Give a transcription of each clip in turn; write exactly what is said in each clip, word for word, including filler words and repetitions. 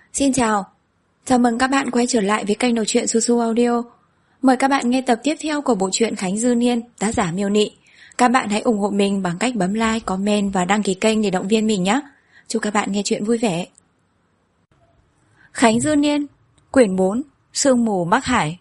Xin chào, chào mừng các bạn quay trở lại với kênh đọc truyện Su Su Audio. Mời các bạn nghe tập tiếp theo của bộ truyện Khánh Dư Niên, tác giả Miêu Nị. Các bạn hãy ủng hộ mình bằng cách bấm like, comment và đăng ký kênh để động viên mình nhé. Chúc các bạn nghe truyện vui vẻ. Khánh Dư Niên, quyển bốn, Sương mù Bắc Hải.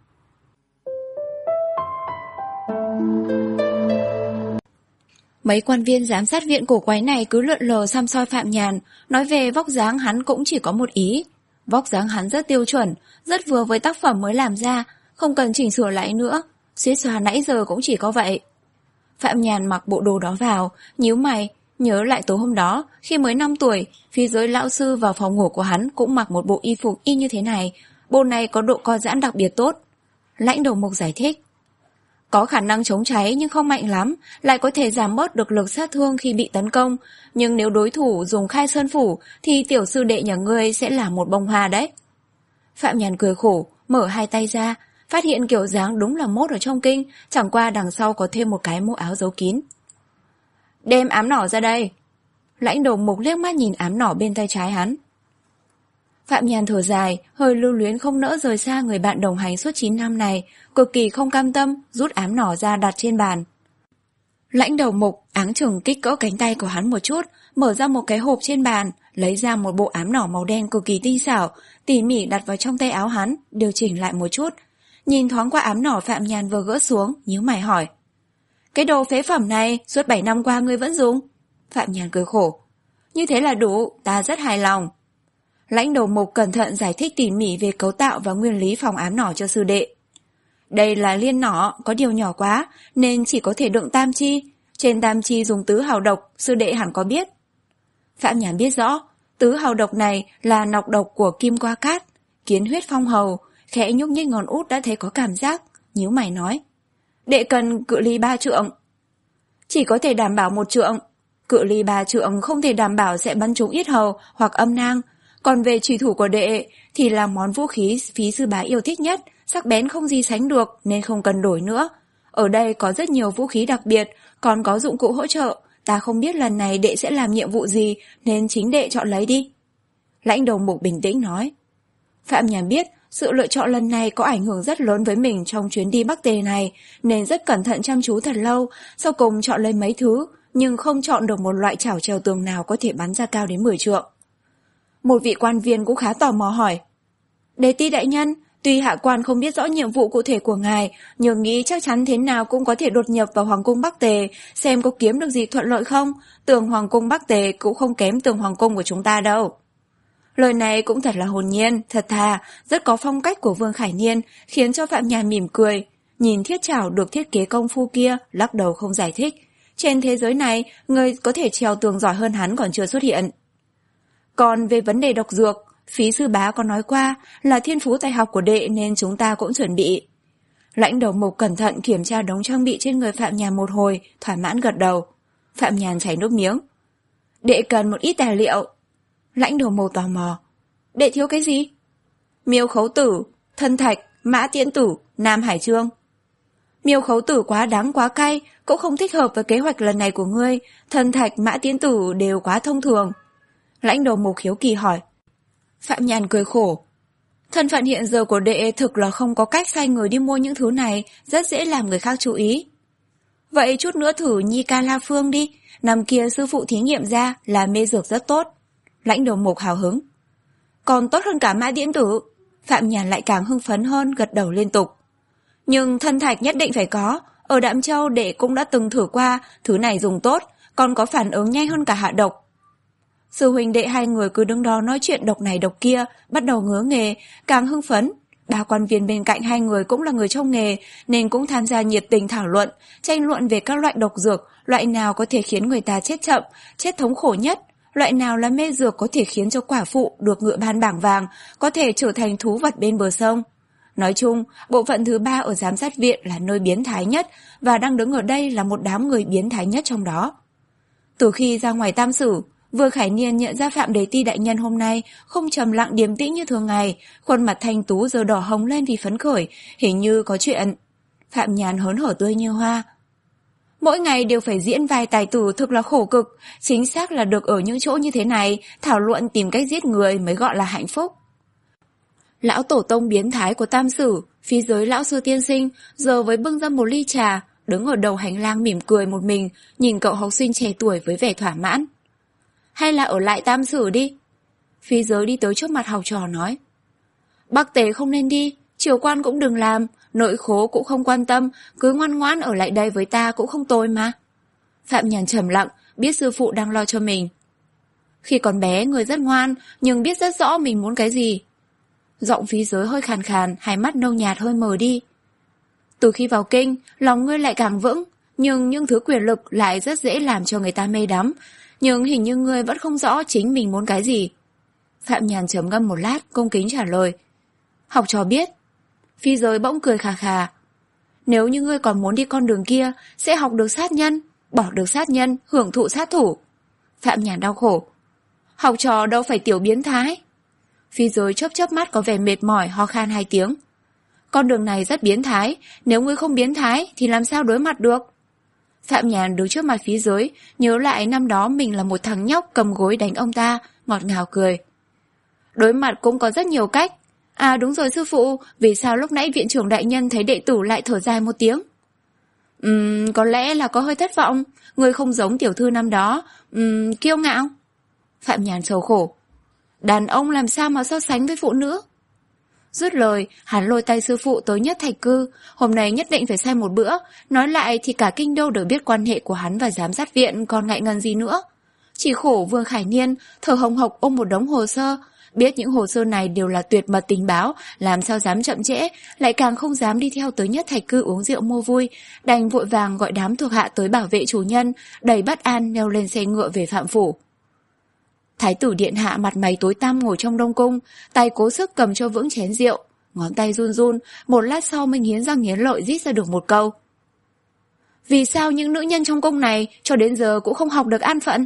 Mấy quan viên giám sát viện cổ quái này cứ lượn lờ xăm soi Phạm Nhàn, nói về vóc dáng hắn cũng chỉ có một ý. Vóc dáng hắn rất tiêu chuẩn, rất vừa với tác phẩm mới làm ra, không cần chỉnh sửa lại nữa. Suýt xoa nãy giờ cũng chỉ có vậy. Phạm Nhàn mặc bộ đồ đó vào, nhíu mày, nhớ lại tối hôm đó, khi mới năm tuổi, phía dưới lão sư vào phòng ngủ của hắn cũng mặc một bộ y phục y như thế này. Bộ này có độ co giãn đặc biệt tốt. Lãnh Đầu Mục giải thích. Có khả năng chống cháy nhưng không mạnh lắm, lại có thể giảm bớt được lực sát thương khi bị tấn công. Nhưng nếu đối thủ dùng khai sơn phủ thì tiểu sư đệ nhà ngươi sẽ là một bông hoa đấy. Phạm Nhàn cười khổ, mở hai tay ra, phát hiện kiểu dáng đúng là mốt ở trong kinh, chẳng qua đằng sau có thêm một cái mũ áo giấu kín. Đem ám nỏ ra đây. Lãnh Đầu Mục liếc mắt nhìn ám nỏ bên tay trái hắn. Phạm Nhàn thở dài, hơi lưu luyến không nỡ rời xa người bạn đồng hành suốt chín năm này, cực kỳ không cam tâm, rút ám nỏ ra đặt trên bàn. Lãnh Đầu Mục áng chừng kích cỡ cánh tay của hắn một chút, mở ra một cái hộp trên bàn, lấy ra một bộ ám nỏ màu đen cực kỳ tinh xảo, tỉ mỉ đặt vào trong tay áo hắn, điều chỉnh lại một chút. Nhìn thoáng qua ám nỏ Phạm Nhàn vừa gỡ xuống, nhíu mày hỏi. Cái đồ phế phẩm này, suốt bảy năm qua ngươi vẫn dùng? Phạm Nhàn cười khổ. Như thế là đủ, ta rất hài lòng. Lãnh Đầu Mục cẩn thận giải thích tỉ mỉ về cấu tạo và nguyên lý phòng ám nỏ cho sư đệ. Đây là liên nỏ, có điều nhỏ quá, nên chỉ có thể đựng tam chi. Trên tam chi dùng tứ hào độc, sư đệ hẳn có biết. Phạm Nhàn biết rõ, tứ hào độc này là nọc độc của kim qua cát, kiến huyết phong hầu, khẽ nhúc nhích ngón út đã thấy có cảm giác, nhíu mày nói. Đệ cần cự ly ba trượng. Chỉ có thể đảm bảo một trượng. Cự ly ba trượng không thể đảm bảo sẽ bắn trúng yết hầu hoặc âm nang. Còn về trùy thủ của đệ thì là món vũ khí phí sư bá yêu thích nhất, sắc bén không gì sánh được nên không cần đổi nữa. Ở đây có rất nhiều vũ khí đặc biệt, còn có dụng cụ hỗ trợ, ta không biết lần này đệ sẽ làm nhiệm vụ gì nên chính đệ chọn lấy đi. Lãnh Đầu Mục bình tĩnh nói. Phạm Nhàn biết sự lựa chọn lần này có ảnh hưởng rất lớn với mình trong chuyến đi Bắc Tề này, nên rất cẩn thận chăm chú thật lâu, sau cùng chọn lấy mấy thứ, nhưng không chọn được một loại chảo treo tường nào có thể bắn ra cao đến mười trượng. Một vị quan viên cũng khá tò mò hỏi. Đế ti đại nhân, tuy hạ quan không biết rõ nhiệm vụ cụ thể của ngài, nhưng nghĩ chắc chắn thế nào cũng có thể đột nhập vào Hoàng cung Bắc Tề, xem có kiếm được gì thuận lợi không. Tường Hoàng cung Bắc Tề cũng không kém tường Hoàng cung của chúng ta đâu. Lời này cũng thật là hồn nhiên, thật thà, rất có phong cách của Vương Khải Niên, khiến cho Phạm Nhàn mỉm cười. Nhìn thiết chảo được thiết kế công phu kia, lắc đầu không giải thích. Trên thế giới này, người có thể treo tường giỏi hơn hắn còn chưa xuất hiện. Còn về vấn đề độc dược, phí sư bá có nói qua là thiên phú tài học của đệ nên chúng ta cũng chuẩn bị. Lãnh Đầu Mục cẩn thận kiểm tra đống trang bị trên người Phạm Nhàn một hồi, thỏa mãn gật đầu. Phạm Nhàn chảy nước miếng. Đệ cần một ít tài liệu. Lãnh Đầu Mục tò mò. Đệ thiếu cái gì? Miêu khấu tử, thân thạch, mã tiễn tử, Nam Hải Trương. Miêu khấu tử quá đắng quá cay, cũng không thích hợp với kế hoạch lần này của ngươi. Thân thạch, mã tiễn tử đều quá thông thường. Lãnh Đầu Mục hiếu kỳ hỏi. Phạm Nhàn cười khổ. Thân phận hiện giờ của đệ thực là không có cách sai người đi mua những thứ này, rất dễ làm người khác chú ý. Vậy chút nữa thử Nhi Ca La Phương đi, năm kia sư phụ thí nghiệm ra là mê dược rất tốt. Lãnh Đầu Mục hào hứng. Còn tốt hơn cả mã tiễn tử. Phạm Nhàn lại càng hưng phấn hơn, gật đầu liên tục. Nhưng thân thạch nhất định phải có, ở Đạm Châu đệ cũng đã từng thử qua, thứ này dùng tốt, còn có phản ứng nhanh hơn cả hạ độc. Sư huynh đệ hai người cứ đứng đó nói chuyện độc này độc kia, bắt đầu ngứa nghề, càng hưng phấn. Ba quan viên bên cạnh hai người cũng là người trong nghề, nên cũng tham gia nhiệt tình thảo luận, tranh luận về các loại độc dược, loại nào có thể khiến người ta chết chậm, chết thống khổ nhất, loại nào là mê dược có thể khiến cho quả phụ được ngựa ban bảng vàng, có thể trở thành thú vật bên bờ sông. Nói chung, bộ phận thứ ba ở giám sát viện là nơi biến thái nhất, và đang đứng ở đây là một đám người biến thái nhất trong đó. Từ khi ra ngoài tam sử, Vương Khải Niên nhận ra Phạm Đế Ti đại nhân hôm nay không trầm lặng điềm tĩnh như thường ngày, khuôn mặt thanh tú giờ đỏ hồng lên vì phấn khởi, hình như có chuyện. Phạm Nhàn hớn hở tươi như hoa. Mỗi ngày đều phải diễn vai tài tử thực là khổ cực, chính xác là được ở những chỗ như thế này, thảo luận tìm cách giết người mới gọi là hạnh phúc. Lão tổ tông biến thái của Tam Sử, phía dưới lão sư tiên sinh, giờ với bưng ra một ly trà, đứng ở đầu hành lang mỉm cười một mình, nhìn cậu học sinh trẻ tuổi với vẻ thỏa mãn. Hay là ở lại Tam Sử đi. Phía dưới đi tới trước mặt học trò nói. Bắc Tế không nên đi, triều quan cũng đừng làm, nội khố cũng không quan tâm, cứ ngoan ngoãn ở lại đây với ta cũng không tồi mà. Phạm Nhàn trầm lặng, biết sư phụ đang lo cho mình. Khi còn bé người rất ngoan, nhưng biết rất rõ mình muốn cái gì. Giọng phía dưới hơi khàn khàn, hai mắt nâu nhạt hơi mờ đi. Từ khi vào kinh, lòng ngươi lại càng vững, nhưng những thứ quyền lực lại rất dễ làm cho người ta mê đắm. Nhưng hình như ngươi vẫn không rõ chính mình muốn cái gì. Phạm Nhàn trầm ngâm một lát, cung kính trả lời. Học trò biết. Phi giới bỗng cười khà khà. Nếu như ngươi còn muốn đi con đường kia, sẽ học được sát nhân, bỏ được sát nhân, hưởng thụ sát thủ. Phạm Nhàn đau khổ. Học trò đâu phải tiểu biến thái. Phi giới chớp chớp mắt có vẻ mệt mỏi, ho khan hai tiếng. Con đường này rất biến thái, nếu ngươi không biến thái thì làm sao đối mặt được. Phạm Nhàn đứng trước mặt phía dưới, nhớ lại năm đó mình là một thằng nhóc cầm gối đánh ông ta, ngọt ngào cười. Đối mặt cũng có rất nhiều cách. À đúng rồi sư phụ, vì sao lúc nãy viện trưởng đại nhân thấy đệ tử lại thở dài một tiếng? Ừm, có lẽ là có hơi thất vọng, người không giống tiểu thư năm đó, ừm, kiêu ngạo. Phạm Nhàn sầu khổ. Đàn ông làm sao mà so sánh với phụ nữ? Dứt lời, hắn lôi tay sư phụ tới Nhất Thạch Cư, hôm nay nhất định phải xem một bữa, nói lại thì cả kinh đô đều biết quan hệ của hắn và giám sát viện còn ngại ngần gì nữa. Chỉ khổ Vương Khải Niên, thở hồng hộc ôm một đống hồ sơ, biết những hồ sơ này đều là tuyệt mật tình báo, làm sao dám chậm trễ, lại càng không dám đi theo tới Nhất Thạch Cư uống rượu mua vui, đành vội vàng gọi đám thuộc hạ tới bảo vệ chủ nhân, đầy bất an leo lên xe ngựa về Phạm Phủ. Thái tử điện hạ mặt mày tối tăm ngồi trong đông cung, tay cố sức cầm cho vững chén rượu, ngón tay run run, một lát sau mới nghiến răng nghiến lợi rít ra được một câu. Vì sao những nữ nhân trong cung này cho đến giờ cũng không học được an phận?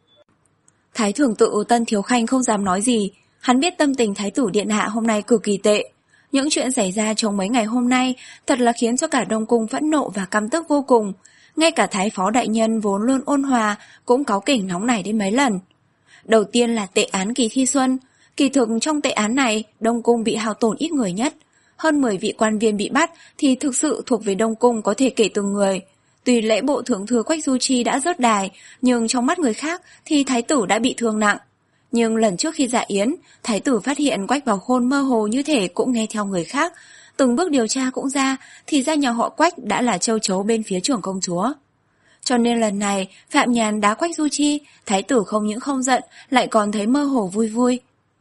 Thái thưởng tự Tân Thiếu Khanh không dám nói gì, hắn biết tâm tình thái tử điện hạ hôm nay cực kỳ tệ. Những chuyện xảy ra trong mấy ngày hôm nay thật là khiến cho cả đông cung phẫn nộ và căm tức vô cùng. Ngay cả thái phó đại nhân vốn luôn ôn hòa cũng cáu kỉnh nóng nảy đến mấy lần. Đầu tiên là tệ án kỳ thi xuân. Kỳ thực trong tệ án này, Đông Cung bị hao tổn ít người nhất. Hơn mười vị quan viên bị bắt thì thực sự thuộc về Đông Cung có thể kể từng người. Tuy lễ bộ thượng thư Quách Du Chi đã rớt đài, nhưng trong mắt người khác thì thái tử đã bị thương nặng. Nhưng lần trước khi dạ yến, thái tử phát hiện Quách Vào Khôn mơ hồ như thể cũng nghe theo người khác. Từng bước điều tra cũng ra, thì ra nhà họ Quách đã là châu chấu bên phía trưởng công chúa. Cho nên lần này, Phạm Nhàn đá Quách Du Chi, thái tử không những không giận, lại còn thấy mơ hồ vui vui.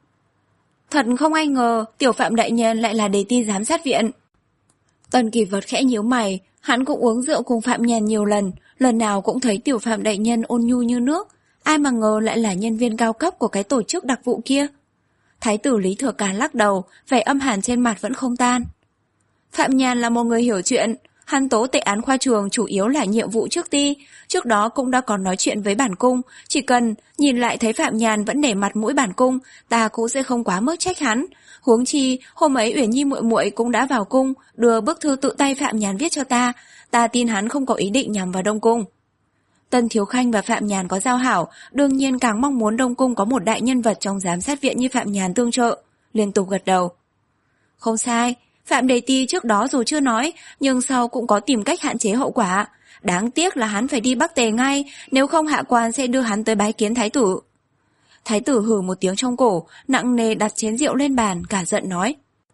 Thật không ai ngờ, tiểu Phạm đại nhân lại là đề ti giám sát viện. Tần Kỳ Vật khẽ nhíu mày, hắn cũng uống rượu cùng Phạm Nhàn nhiều lần, lần nào cũng thấy tiểu Phạm đại nhân ôn nhu như nước, ai mà ngờ lại là nhân viên cao cấp của cái tổ chức đặc vụ kia. Thái tử Lý Thừa Càn lắc đầu, vẻ âm hàn trên mặt vẫn không tan. Phạm Nhàn là một người hiểu chuyện, hắn tố tệ án khoa trường chủ yếu là nhiệm vụ trước ti, trước đó cũng đã còn nói chuyện với bản cung, chỉ cần nhìn lại thấy Phạm Nhàn vẫn để mặt mũi bản cung, ta cũng sẽ không quá mức trách hắn. Huống chi, hôm ấy Uyển Nhi muội muội cũng đã vào cung, đưa bức thư tự tay Phạm Nhàn viết cho ta, ta tin hắn không có ý định nhằm vào Đông Cung. Tân Thiếu Khanh và Phạm Nhàn có giao hảo, đương nhiên càng mong muốn Đông Cung có một đại nhân vật trong giám sát viện như Phạm Nhàn tương trợ, liên tục gật đầu. Không sai, Phạm Đề Ti trước đó dù chưa nói, nhưng sau cũng có tìm cách hạn chế hậu quả. Đáng tiếc là hắn phải đi Bắc Tề ngay, nếu không hạ quan sẽ đưa hắn tới bái kiến thái tử. Thái tử hừ một tiếng trong cổ, nặng nề đặt chén rượu lên bàn, cả giận nói.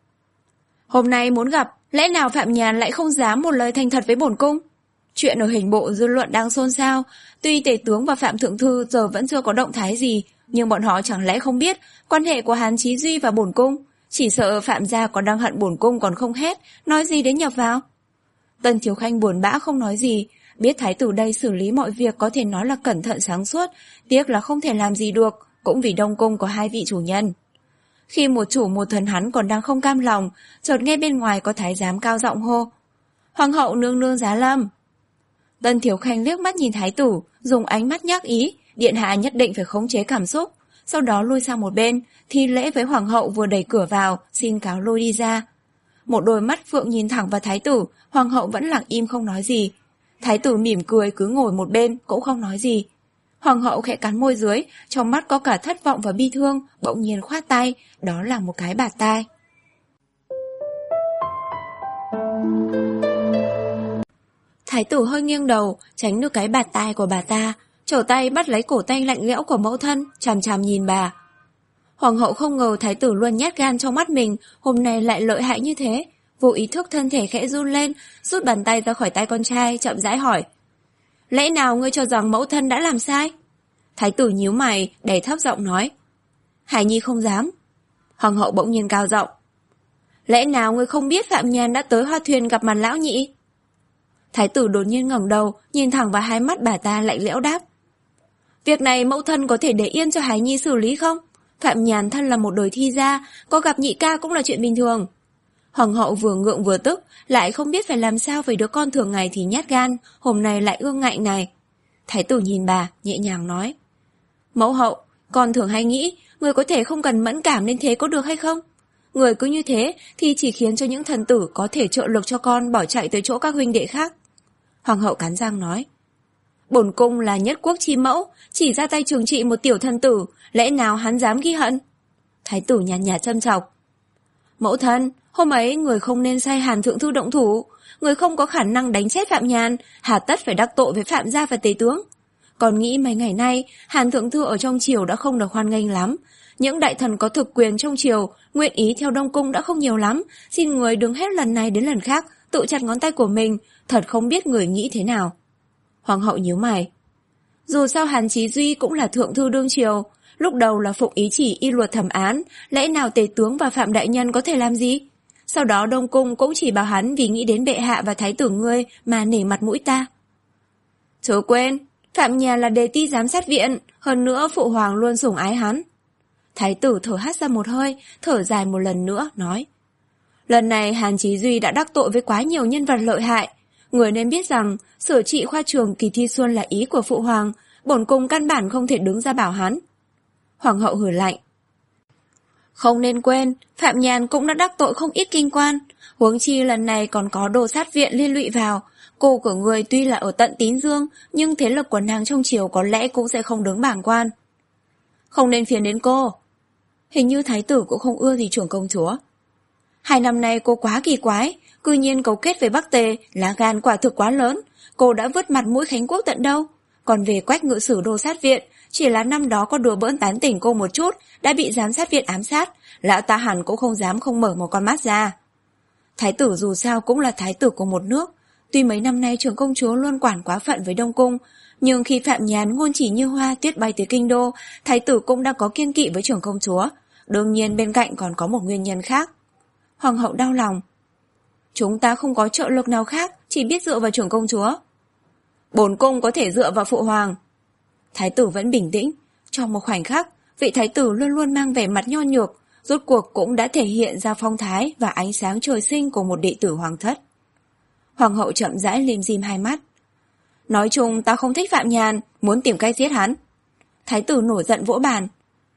Hôm nay muốn gặp, lẽ nào Phạm Nhàn lại không dám một lời thành thật với bổn cung? Chuyện ở hình bộ dư luận đang xôn xao, tuy tể tướng và Phạm Thượng Thư giờ vẫn chưa có động thái gì, nhưng bọn họ chẳng lẽ không biết quan hệ của Hàn Chí Duy và bổn cung? Chỉ sợ Phạm gia còn đang hận bổn cung còn không hết, nói gì đến nhập vào. Tân Thiếu Khanh buồn bã không nói gì, biết thái tử đây xử lý mọi việc có thể nói là cẩn thận sáng suốt, tiếc là không thể làm gì được, cũng vì Đông Cung có hai vị chủ nhân. Khi một chủ một thần hắn còn đang không cam lòng, chợt nghe bên ngoài có thái giám cao giọng hô. Hoàng hậu nương nương giá lâm. Tân Thiếu Khanh liếc mắt nhìn thái tử, dùng ánh mắt nhắc ý, điện hạ nhất định phải khống chế cảm xúc. Sau đó lui sang một bên, thi lễ với hoàng hậu vừa đẩy cửa vào, xin cáo lui đi ra. Một đôi mắt phượng nhìn thẳng vào thái tử, hoàng hậu vẫn lặng im không nói gì. Thái tử mỉm cười cứ ngồi một bên, cũng không nói gì. Hoàng hậu khẽ cắn môi dưới, trong mắt có cả thất vọng và bi thương, bỗng nhiên khoát tay, đó là một cái bạt tai. Thái tử hơi nghiêng đầu, tránh được cái bạt tai của bà ta, trở tay bắt lấy cổ tay lạnh lẽo của mẫu thân, chằm chằm nhìn bà. Hoàng hậu không ngờ thái tử luôn nhát gan trong mắt mình, hôm nay lại lợi hại như thế. Vô ý thức thân thể khẽ run lên, rút bàn tay ra khỏi tay con trai, chậm rãi hỏi. Lẽ nào ngươi cho rằng mẫu thân đã làm sai? Thái tử nhíu mày, đè thấp giọng nói. Hải Nhi không dám. Hoàng hậu bỗng nhiên cao giọng. Lẽ nào ngươi không biết Phạm Nhàn đã tới hoa thuyền gặp mặt lão nhị? Thái tử đột nhiên ngẩng đầu, nhìn thẳng vào hai mắt bà ta lạnh lẽo đáp. Việc này mẫu thân có thể để yên cho Hải Nhi xử lý không? Phạm Nhàn thân là một đời thi gia, có gặp nhị ca cũng là chuyện bình thường. Hoàng hậu vừa ngượng vừa tức, lại không biết phải làm sao với đứa con thường ngày thì nhát gan, hôm nay lại ương ngạnh này. Thái tử nhìn bà, nhẹ nhàng nói. Mẫu hậu, con thường hay nghĩ, người có thể không cần mẫn cảm đến thế có được hay không? Người cứ như thế thì chỉ khiến cho những thần tử có thể trợ lực cho con bỏ chạy tới chỗ các huynh đệ khác. Hoàng hậu cắn răng nói. Bổn cung là nhất quốc chi mẫu, chỉ ra tay trừng trị một tiểu thần tử, lẽ nào hắn dám ghi hận? Thái tử nhàn nhạt châm chọc. Mẫu thân, hôm ấy người không nên sai Hàn thượng thư động thủ, người không có khả năng đánh chết Phạm Nhàn, hà tất phải đắc tội với Phạm gia và tề tướng. Còn nghĩ mấy ngày nay, Hàn thượng thư ở trong triều đã không được hoan nghênh lắm. Những đại thần có thực quyền trong triều, nguyện ý theo Đông cung đã không nhiều lắm, xin người đừng hết lần này đến lần khác, tự chặt ngón tay của mình, thật không biết người nghĩ thế nào. Hoàng hậu nhíu mày. Dù sao Hàn Chí Duy cũng là thượng thư đương triều, lúc đầu là phụng ý chỉ y luật thẩm án, lẽ nào tề tướng và Phạm đại nhân có thể làm gì? Sau đó Đông cung cũng chỉ bảo hắn vì nghĩ đến bệ hạ và thái tử ngươi mà nể mặt mũi ta. Chớ quên, Phạm Nhàn là đề ti giám sát viện, hơn nữa phụ hoàng luôn sủng ái hắn. Thái tử thở hắt ra một hơi, thở dài một lần nữa, nói. Lần này Hàn Chí Duy đã đắc tội với quá nhiều nhân vật lợi hại. Người nên biết rằng, sửa trị khoa trường kỳ thi xuân là ý của phụ hoàng, bổn cung căn bản không thể đứng ra bảo hắn. Hoàng hậu hừ lạnh. Không nên quên, Phạm Nhàn cũng đã đắc tội không ít kinh quan, huống chi lần này còn có đồ sát viện liên lụy vào. Cô của người tuy là ở tận Tín Dương, nhưng thế lực của nàng trong triều có lẽ cũng sẽ không đứng bảng quan. Không nên phiền đến cô. Hình như thái tử cũng không ưa gì trưởng công chúa. Hai năm nay cô quá kỳ quái, cư nhiên cấu kết với Bắc Tề, lá gan quả thực quá lớn. Cô đã vứt mặt mũi Khánh Quốc tận đâu. Còn về Quách ngự sử đồ sát viện, chỉ là năm đó có đùa bỡn tán tỉnh cô một chút, đã bị giám sát viện ám sát, lão ta hẳn cũng không dám không mở một con mắt ra. Thái tử dù sao cũng là thái tử của một nước, tuy mấy năm nay trưởng công chúa luôn quản quá phận với Đông cung, nhưng khi Phạm Nhàn ngôn chỉ như hoa tuyết bay tới kinh đô, thái tử cũng đã có kiêng kỵ với trưởng công chúa. Đương nhiên bên cạnh còn có một nguyên nhân khác. Hoàng hậu đau lòng. Chúng ta không có trợ lực nào khác, chỉ biết dựa vào trưởng công chúa. Bổn cung có thể dựa vào phụ hoàng. Thái tử vẫn bình tĩnh. Trong một khoảnh khắc, vị thái tử luôn luôn mang vẻ mặt nho nhược, rốt cuộc cũng đã thể hiện ra phong thái và ánh sáng trời sinh của một đệ tử hoàng thất. Hoàng hậu chậm rãi lim dim hai mắt. Nói chung ta không thích Phạm Nhàn, muốn tìm cách giết hắn. Thái tử nổi giận vỗ bàn.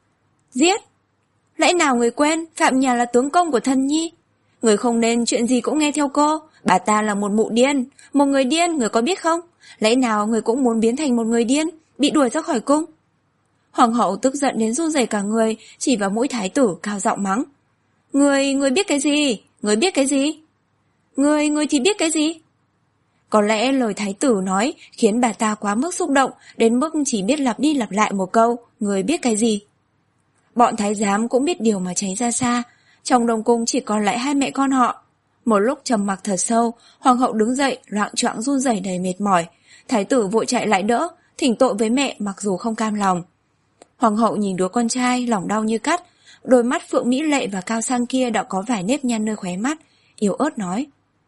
Giết? Lẽ nào người quên Phạm Nhàn là tướng công của thần nhi? Người không nên chuyện gì cũng nghe theo cô. Bà ta là một mụ điên, một người điên, người có biết không? Lẽ nào người cũng muốn biến thành một người điên, bị đuổi ra khỏi cung? Hoàng hậu tức giận đến run rẩy cả người, chỉ vào mũi thái tử cao giọng mắng. Người, người biết cái gì? Người biết cái gì? Người, người thì biết cái gì? Có lẽ lời thái tử nói khiến bà ta quá mức xúc động, đến mức chỉ biết lặp đi lặp lại một câu, người biết cái gì? Bọn thái giám cũng biết điều mà tránh ra xa. Trong Đông cung chỉ còn lại hai mẹ con họ. Một lúc trầm mặc thật sâu, hoàng hậu đứng dậy, loạng choạng run rẩy đầy mệt mỏi. Thái tử vội chạy lại đỡ, thỉnh tội với mẹ mặc dù không cam lòng. Hoàng hậu nhìn đứa con trai, lòng đau như cắt. Đôi mắt phượng mỹ lệ và cao sang kia đã có vài nếp nhăn nơi khóe mắt, yếu ớt nói.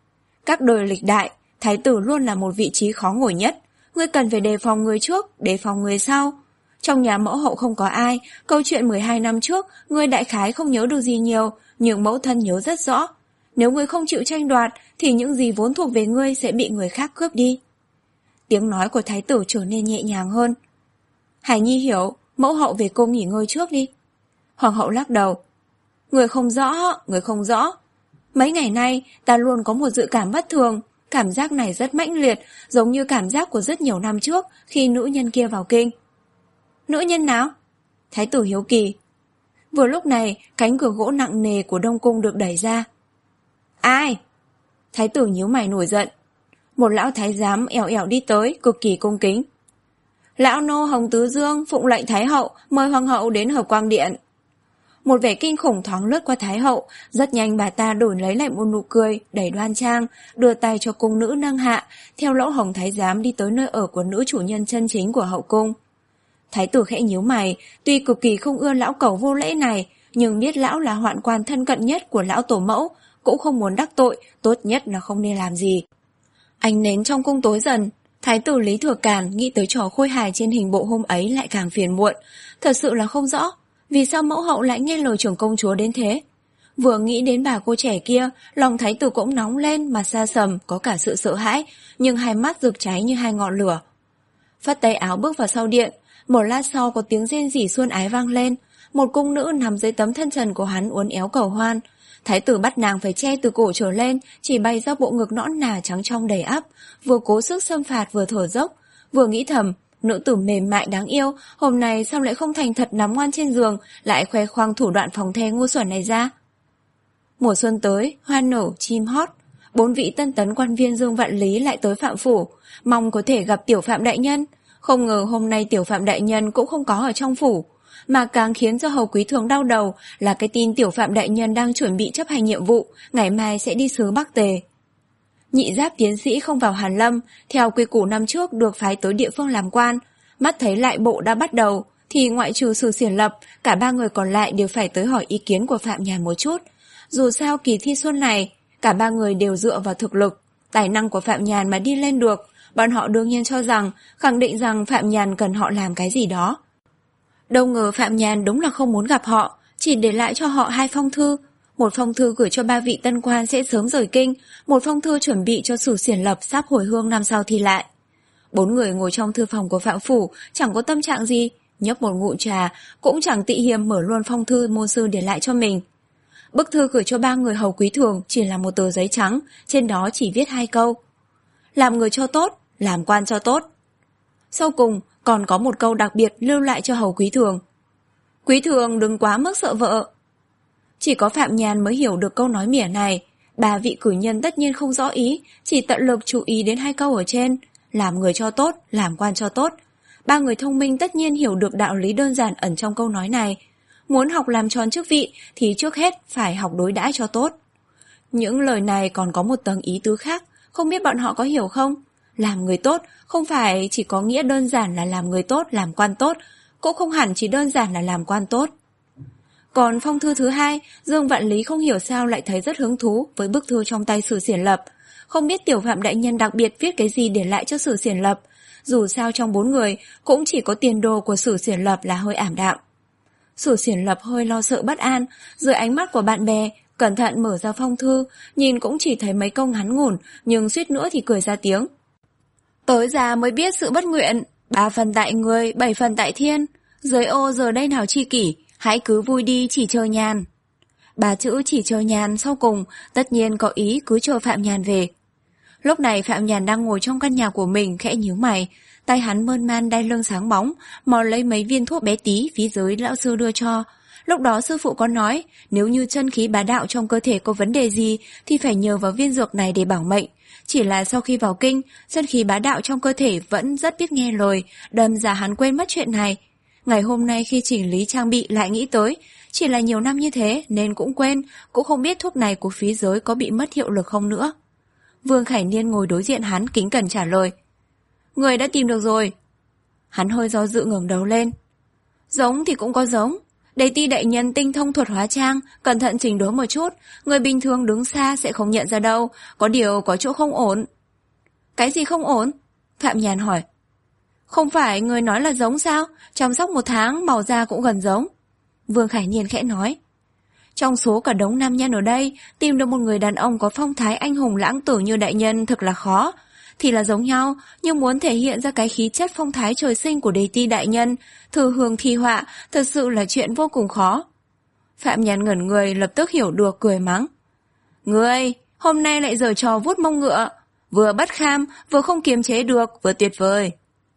Các đời lịch đại, thái tử luôn là một vị trí khó ngồi nhất. Ngươi cần phải đề phòng người trước, đề phòng người sau. Trong nhà mẫu hậu không có ai, câu chuyện mười hai năm trước, ngươi đại khái không nhớ được gì nhiều, nhưng mẫu thân nhớ rất rõ. Nếu ngươi không chịu tranh đoạt, thì những gì vốn thuộc về ngươi sẽ bị người khác cướp đi. Tiếng nói của thái tử trở nên nhẹ nhàng hơn. Hải Nhi hiểu, mẫu hậu về cung nghỉ ngơi trước đi. Hoàng hậu lắc đầu. Người không rõ, người không rõ. Mấy ngày nay, ta luôn có một dự cảm bất thường, Cảm giác này rất mãnh liệt, giống như cảm giác của rất nhiều năm trước khi nữ nhân kia vào kinh. Nữ nhân nào? Thái tử hiếu kỳ. Vừa lúc này, cánh cửa gỗ nặng nề của Đông Cung được đẩy ra. Ai? Thái tử nhíu mày nổi giận. Một lão thái giám ẻo ẻo đi tới, cực kỳ cung kính. Lão nô Hồng Tứ Dương phụng lệnh Thái hậu mời hoàng hậu đến Hợp Quang Điện. Một vẻ kinh khủng thoáng lướt qua Thái hậu, rất nhanh bà ta đổi lấy lại một nụ cười đầy đoan trang, đưa tay cho cung nữ nâng hạ, theo lỗ hồng thái giám đi tới nơi ở của nữ chủ nhân chân chính của hậu cung. Thái tử khẽ nhíu mày, tuy cực kỳ không ưa lão cẩu vô lễ này, nhưng biết lão là hoạn quan thân cận nhất của lão tổ mẫu, cũng không muốn đắc tội, tốt nhất là không nên làm gì. Ánh nến trong cung tối dần, Thái tử Lý Thừa Càn nghĩ tới trò khôi hài trên hình bộ hôm ấy lại càng phiền muộn, thật sự là không rõ, vì sao mẫu hậu lại nghe lời trưởng công chúa đến thế. Vừa nghĩ đến bà cô trẻ kia, lòng thái tử cũng nóng lên, mặt xa sầm, có cả sự sợ hãi, nhưng hai mắt rực cháy như hai ngọn lửa. Phất tay áo bước vào sau điện, một lát sau có tiếng rên rỉ xuân ái vang lên, một cung nữ nằm dưới tấm thân trần của hắn uốn éo cầu hoan. Thái tử bắt nàng phải che từ cổ trở lên, chỉ bay ra bộ ngực nõn nà trắng trong đầy ắp, vừa cố sức xâm phạt vừa thở dốc, vừa nghĩ thầm, nữ tử mềm mại đáng yêu, hôm nay sao lại không thành thật nằm ngoan trên giường, lại khoe khoang thủ đoạn phòng the ngu xuẩn này ra. Mùa xuân tới, hoa nở, chim hót, bốn vị tân tấn quan viên Dương Vạn Lý lại tới Phạm phủ, mong có thể gặp tiểu Phạm đại nhân. Không ngờ hôm nay tiểu Phạm đại nhân cũng không có ở trong phủ, mà càng khiến cho hầu quý thường đau đầu là cái tin tiểu Phạm đại nhân đang chuẩn bị chấp hành nhiệm vụ, ngày mai sẽ đi xứ Bắc Tề. Nhị giáp tiến sĩ không vào Hàn Lâm, theo quy củ năm trước được phái tới địa phương làm quan, mắt thấy lại bộ đã bắt đầu, thì ngoại trừ Sử Xiển Lập, cả ba người còn lại đều phải tới hỏi ý kiến của Phạm Nhàn một chút. Dù sao kỳ thi xuân này, cả ba người đều dựa vào thực lực, tài năng của Phạm Nhàn mà đi lên được, bọn họ đương nhiên cho rằng, khẳng định rằng Phạm Nhàn cần họ làm cái gì đó. Đâu ngờ Phạm Nhàn đúng là không muốn gặp họ, chỉ để lại cho họ hai phong thư. Một phong thư gửi cho ba vị tân quan sẽ sớm rời kinh, một phong thư chuẩn bị cho Sử Xiển Lập sắp hồi hương năm sau thi lại. Bốn người ngồi trong thư phòng của Phạm phủ, chẳng có tâm trạng gì, nhấp một ngụm trà, cũng chẳng tị hiềm mở luôn phong thư môn sư để lại cho mình. Bức thư gửi cho ba người hầu quý thường chỉ là một tờ giấy trắng, trên đó chỉ viết hai câu. Làm người cho tốt, làm quan cho tốt. Sau cùng, còn có một câu đặc biệt lưu lại cho hầu quý thường. Quý thường đừng quá mức sợ vợ. Chỉ có Phạm Nhàn mới hiểu được câu nói mỉa này. Ba vị cử nhân tất nhiên không rõ ý, chỉ tận lực chú ý đến hai câu ở trên. Làm người cho tốt, làm quan cho tốt. Ba người thông minh tất nhiên hiểu được đạo lý đơn giản ẩn trong câu nói này. Muốn học làm tròn chức vị thì trước hết phải học đối đãi cho tốt. Những lời này còn có một tầng ý tứ khác, không biết bọn họ có hiểu không? Làm người tốt không phải chỉ có nghĩa đơn giản là làm người tốt, làm quan tốt, cũng không hẳn chỉ đơn giản là làm quan tốt. Còn phong thư thứ hai, Dương Vạn Lý không hiểu sao lại thấy rất hứng thú với bức thư trong tay Sử Xiển Lập. Không biết tiểu Phạm đại nhân đặc biệt viết cái gì để lại cho Sử Xiển Lập. Dù sao trong bốn người, cũng chỉ có tiền đồ của Sử Xiển Lập là hơi ảm đạm. Sử Xiển Lập hơi lo sợ bất an, dưới ánh mắt của bạn bè, cẩn thận mở ra phong thư, nhìn cũng chỉ thấy mấy câu ngắn ngủn, nhưng suýt nữa thì cười ra tiếng. Tới già mới biết sự bất nguyện, ba phần tại người, bảy phần tại thiên, dưới ô giờ đây nào chi kỷ, hãy cứ vui đi chỉ chờ nhàn. Ba chữ chỉ chờ nhàn sau cùng, tất nhiên có ý cứ chờ Phạm Nhàn về. Lúc này Phạm Nhàn đang ngồi trong căn nhà của mình khẽ nhíu mày, tay hắn mơn man đai lưng sáng bóng, mò lấy mấy viên thuốc bé tí phía dưới lão sư đưa cho. Lúc đó sư phụ có nói, nếu như chân khí bá đạo trong cơ thể có vấn đề gì thì phải nhờ vào viên dược này để bảo mệnh. Chỉ là sau khi vào kinh, chân khí bá đạo trong cơ thể vẫn rất biết nghe lời, đâm ra hắn quên mất chuyện này. Ngày hôm nay khi chỉnh lý trang bị lại nghĩ tới, chỉ là nhiều năm như thế nên cũng quên, cũng không biết thuốc này của phí giới có bị mất hiệu lực không nữa. Vương Khải Niên ngồi đối diện hắn kính cẩn trả lời. Người đã tìm được rồi. Hắn hơi do dự ngẩng đầu lên. Giống thì cũng có giống. Đề ti đại nhân tinh thông thuật hóa trang, cẩn thận chỉnh đối một chút, người bình thường đứng xa sẽ không nhận ra đâu, có điều có chỗ không ổn. Cái gì không ổn? Phạm Nhàn hỏi. Không phải người nói là giống sao? Chăm sóc một tháng màu da cũng gần giống. Vương Khải Niên khẽ nói. Trong số cả đống nam nhân ở đây, tìm được một người đàn ông có phong thái anh hùng lãng tử như đại nhân thực là khó. Thì là giống nhau, nhưng muốn thể hiện ra cái khí chất phong thái trời sinh của đề ti đại nhân, thư hương thi họa, thật sự là chuyện vô cùng khó. Phạm Nhàn ngẩn người lập tức hiểu được cười mắng. Ngươi, hôm nay lại giở trò vuốt mông ngựa. Vừa bất kham, vừa không kiềm chế được, vừa tuyệt vời.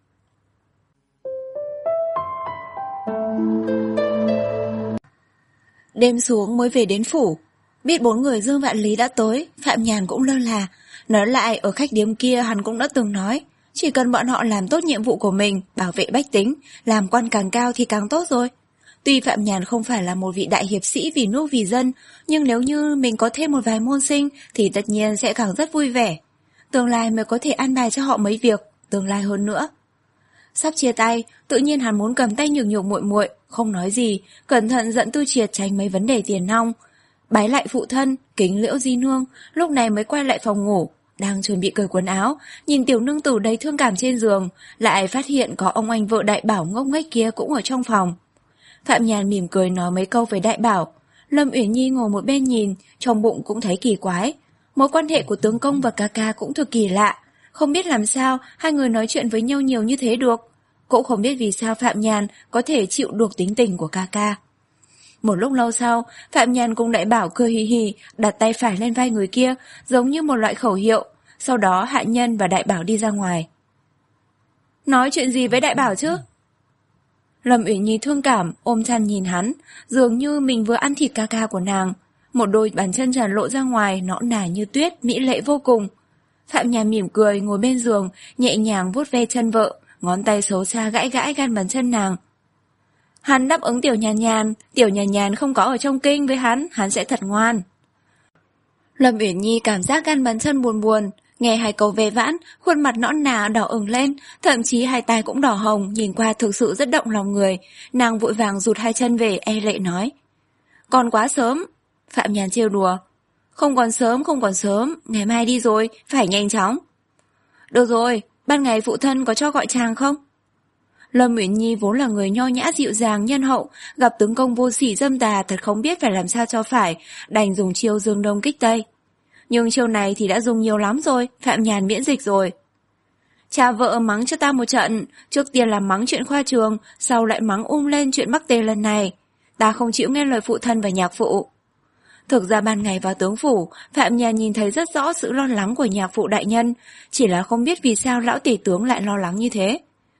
Đêm xuống mới về đến phủ. Biết bốn người Dương Vạn Lý đã tới, Phạm Nhàn cũng lơ là. Nói lại ở khách điếm kia hắn cũng đã từng nói, chỉ cần bọn họ làm tốt nhiệm vụ của mình, bảo vệ bách tính, làm quan càng cao thì càng tốt rồi. Tuy Phạm Nhàn không phải là một vị đại hiệp sĩ vì nước vì dân, nhưng nếu như mình có thêm một vài môn sinh thì tất nhiên sẽ càng rất vui vẻ. Tương lai mới có thể an bài cho họ mấy việc, tương lai hơn nữa. Sắp chia tay, tự nhiên hắn muốn cầm tay nhường nhục muội muội, không nói gì, cẩn thận giận Tư Triệt tránh mấy vấn đề tiền nong. Bái lại phụ thân, kính Liễu Di Nương, lúc này mới quay lại phòng ngủ, đang chuẩn bị cởi quần áo, nhìn tiểu nương tử đầy thương cảm trên giường, lại phát hiện có ông anh vợ Đại Bảo ngốc nghếch kia cũng ở trong phòng. Phạm Nhàn mỉm cười nói mấy câu với Đại Bảo. Lâm Uyển Nhi ngồi một bên nhìn, trong bụng cũng thấy kỳ quái. Mối quan hệ của tướng công và ca ca cũng thực kỳ lạ, không biết làm sao hai người nói chuyện với nhau nhiều như thế được. Cũng không biết vì sao Phạm Nhàn có thể chịu được tính tình của ca ca. Một lúc lâu sau, Phạm Nhàn cùng Đại Bảo cười hì hì, đặt tay phải lên vai người kia, giống như một loại khẩu hiệu. Sau đó Hạ Nhân và Đại Bảo đi ra ngoài. Nói chuyện gì với Đại Bảo chứ? Lâm Uyển Nhi thương cảm, ôm chăn nhìn hắn, dường như mình vừa ăn thịt ca ca của nàng. Một đôi bàn chân trần lộ ra ngoài, nõn nà như tuyết, mỹ lệ vô cùng. Phạm Nhàn mỉm cười, ngồi bên giường, nhẹ nhàng vuốt ve chân vợ, ngón tay xấu xa gãi gãi gan bàn chân nàng. Hắn đáp ứng Tiểu Nhàn Nhàn, Tiểu Nhàn Nhàn không có ở trong kinh với hắn, hắn sẽ thật ngoan. Lâm Uyển Nhi cảm giác gan bàn chân buồn buồn, nghe hai câu ve vãn, khuôn mặt nõn nà đỏ ửng lên, thậm chí hai tay cũng đỏ hồng, nhìn qua thực sự rất động lòng người. Nàng vội vàng rụt hai chân về, e lệ nói. Còn quá sớm. Phạm Nhàn trêu đùa. Không còn sớm, không còn sớm, ngày mai đi rồi, phải nhanh chóng. Được rồi, ban ngày phụ thân có cho gọi chàng không? Lâm Uyển Nhi vốn là người nho nhã dịu dàng nhân hậu, gặp tướng công vô sỉ dâm tà thật không biết phải làm sao cho phải, đành dùng chiêu dương đông kích tây. Nhưng chiêu này thì đã dùng nhiều lắm rồi, Phạm Nhàn miễn dịch rồi. Cha vợ mắng cho ta một trận, trước tiên là mắng chuyện khoa trường, sau lại mắng um lên chuyện mắc tê lần này. Ta không chịu nghe lời phụ thân và nhạc phụ. Thực ra ban ngày vào tướng phủ, Phạm Nhàn nhìn thấy rất rõ sự lo lắng của nhạc phụ đại nhân, chỉ là không biết vì sao lão tỷ tướng lại lo lắng như thế.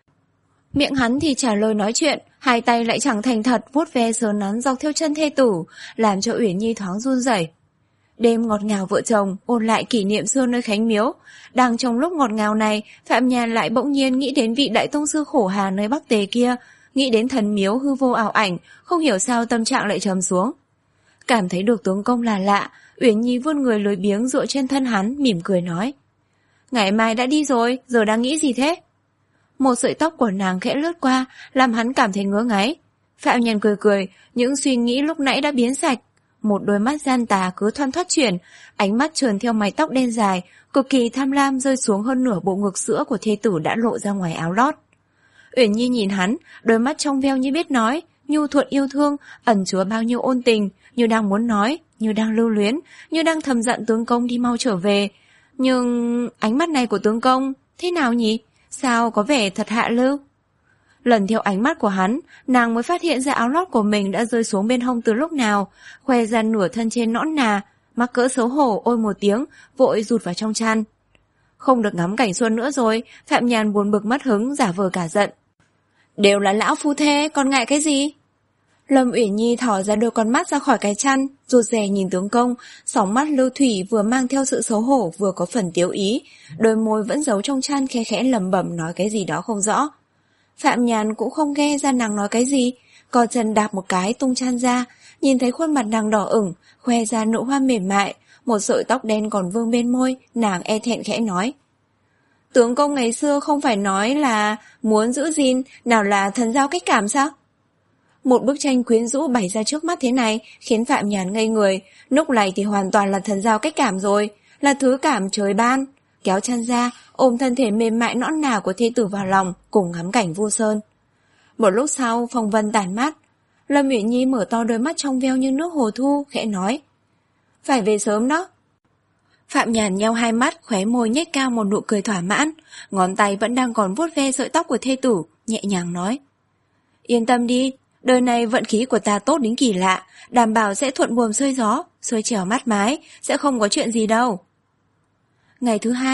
Miệng hắn thì trả lời nói chuyện, hai tay lại chẳng thành thật vuốt ve sờ nắn dọc theo chân thê tử, làm cho Uyển Nhi thoáng run rẩy. Đêm ngọt ngào vợ chồng ôn lại kỷ niệm xưa nơi Khánh Miếu. Đang trong lúc ngọt ngào này, Phạm Nhàn lại bỗng nhiên nghĩ đến vị đại tông sư khổ hà nơi Bắc Tề kia, nghĩ đến thần miếu hư vô ảo ảnh, không hiểu sao tâm trạng lại trầm xuống. Cảm thấy được tướng công là lạ, Uyển Nhi vươn người lười biếng dựa trên thân hắn, mỉm cười nói. Ngày mai đã đi rồi, giờ đang nghĩ gì thế? Một sợi tóc của nàng khẽ lướt qua, làm hắn cảm thấy ngứa ngáy. Phạm Nhàn cười cười, những suy nghĩ lúc nãy đã biến sạch. Một đôi mắt gian tà cứ thoăn thoắt chuyển, ánh mắt trườn theo mái tóc đen dài, cực kỳ tham lam rơi xuống hơn nửa bộ ngực sữa của thê tử đã lộ ra ngoài áo lót. Uyển Nhi nhìn hắn, đôi mắt trong veo như biết nói, nhu thuận yêu thương, ẩn chứa bao nhiêu ôn tình, như đang muốn nói, như đang lưu luyến, như đang thầm giận tướng công đi mau trở về. Nhưng ánh mắt này của tướng công, thế nào nhỉ? Sao có vẻ thật hạ lưu? Lần theo ánh mắt của hắn, nàng mới phát hiện ra áo lót của mình đã rơi xuống bên hông từ lúc nào, khoe ra nửa thân trên nõn nà, mắc cỡ xấu hổ ôi một tiếng, vội rụt vào trong chăn. Không được ngắm cảnh xuân nữa rồi, Phạm Nhàn buồn bực mất hứng, giả vờ cả giận. Đều là lão phu thê, còn ngại cái gì? Lâm Uyển Nhi thỏ ra đôi con mắt ra khỏi cái chăn, rụt rè nhìn tướng công, sóng mắt lưu thủy vừa mang theo sự xấu hổ vừa có phần tiếu ý, đôi môi vẫn giấu trong chăn khe khẽ lẩm bẩm nói cái gì đó không rõ. Phạm Nhàn cũng không nghe ra nàng nói cái gì, co chân đạp một cái tung chăn ra, nhìn thấy khuôn mặt nàng đỏ ửng, khoe ra nụ hoa mềm mại, một sợi tóc đen còn vương bên môi, nàng e thẹn khẽ nói. Tướng công ngày xưa không phải nói là muốn giữ gìn, nào là thần giao cách cảm sao? Một bức tranh quyến rũ bày ra trước mắt thế này khiến Phạm Nhàn ngây người, lúc này thì hoàn toàn là thần giao cách cảm rồi, là thứ cảm trời ban. Kéo chăn ra, ôm thân thể mềm mại nõn nà của thê tử vào lòng, cùng ngắm cảnh vô sơn. Một lúc sau, phong vân tản mát, Lâm Uyển Nhi mở to đôi mắt trong veo như nước hồ thu, khẽ nói. Phải về sớm đó. Phạm Nhàn nheo hai mắt, khóe môi nhếch cao một nụ cười thỏa mãn, ngón tay vẫn đang còn vuốt ve sợi tóc của thê tử, nhẹ nhàng nói. Yên tâm đi, đời này vận khí của ta tốt đến kỳ lạ, đảm bảo sẽ thuận buồm xuôi gió, xuôi trèo mát mái, sẽ không có chuyện gì đâu. Ngày thứ hai,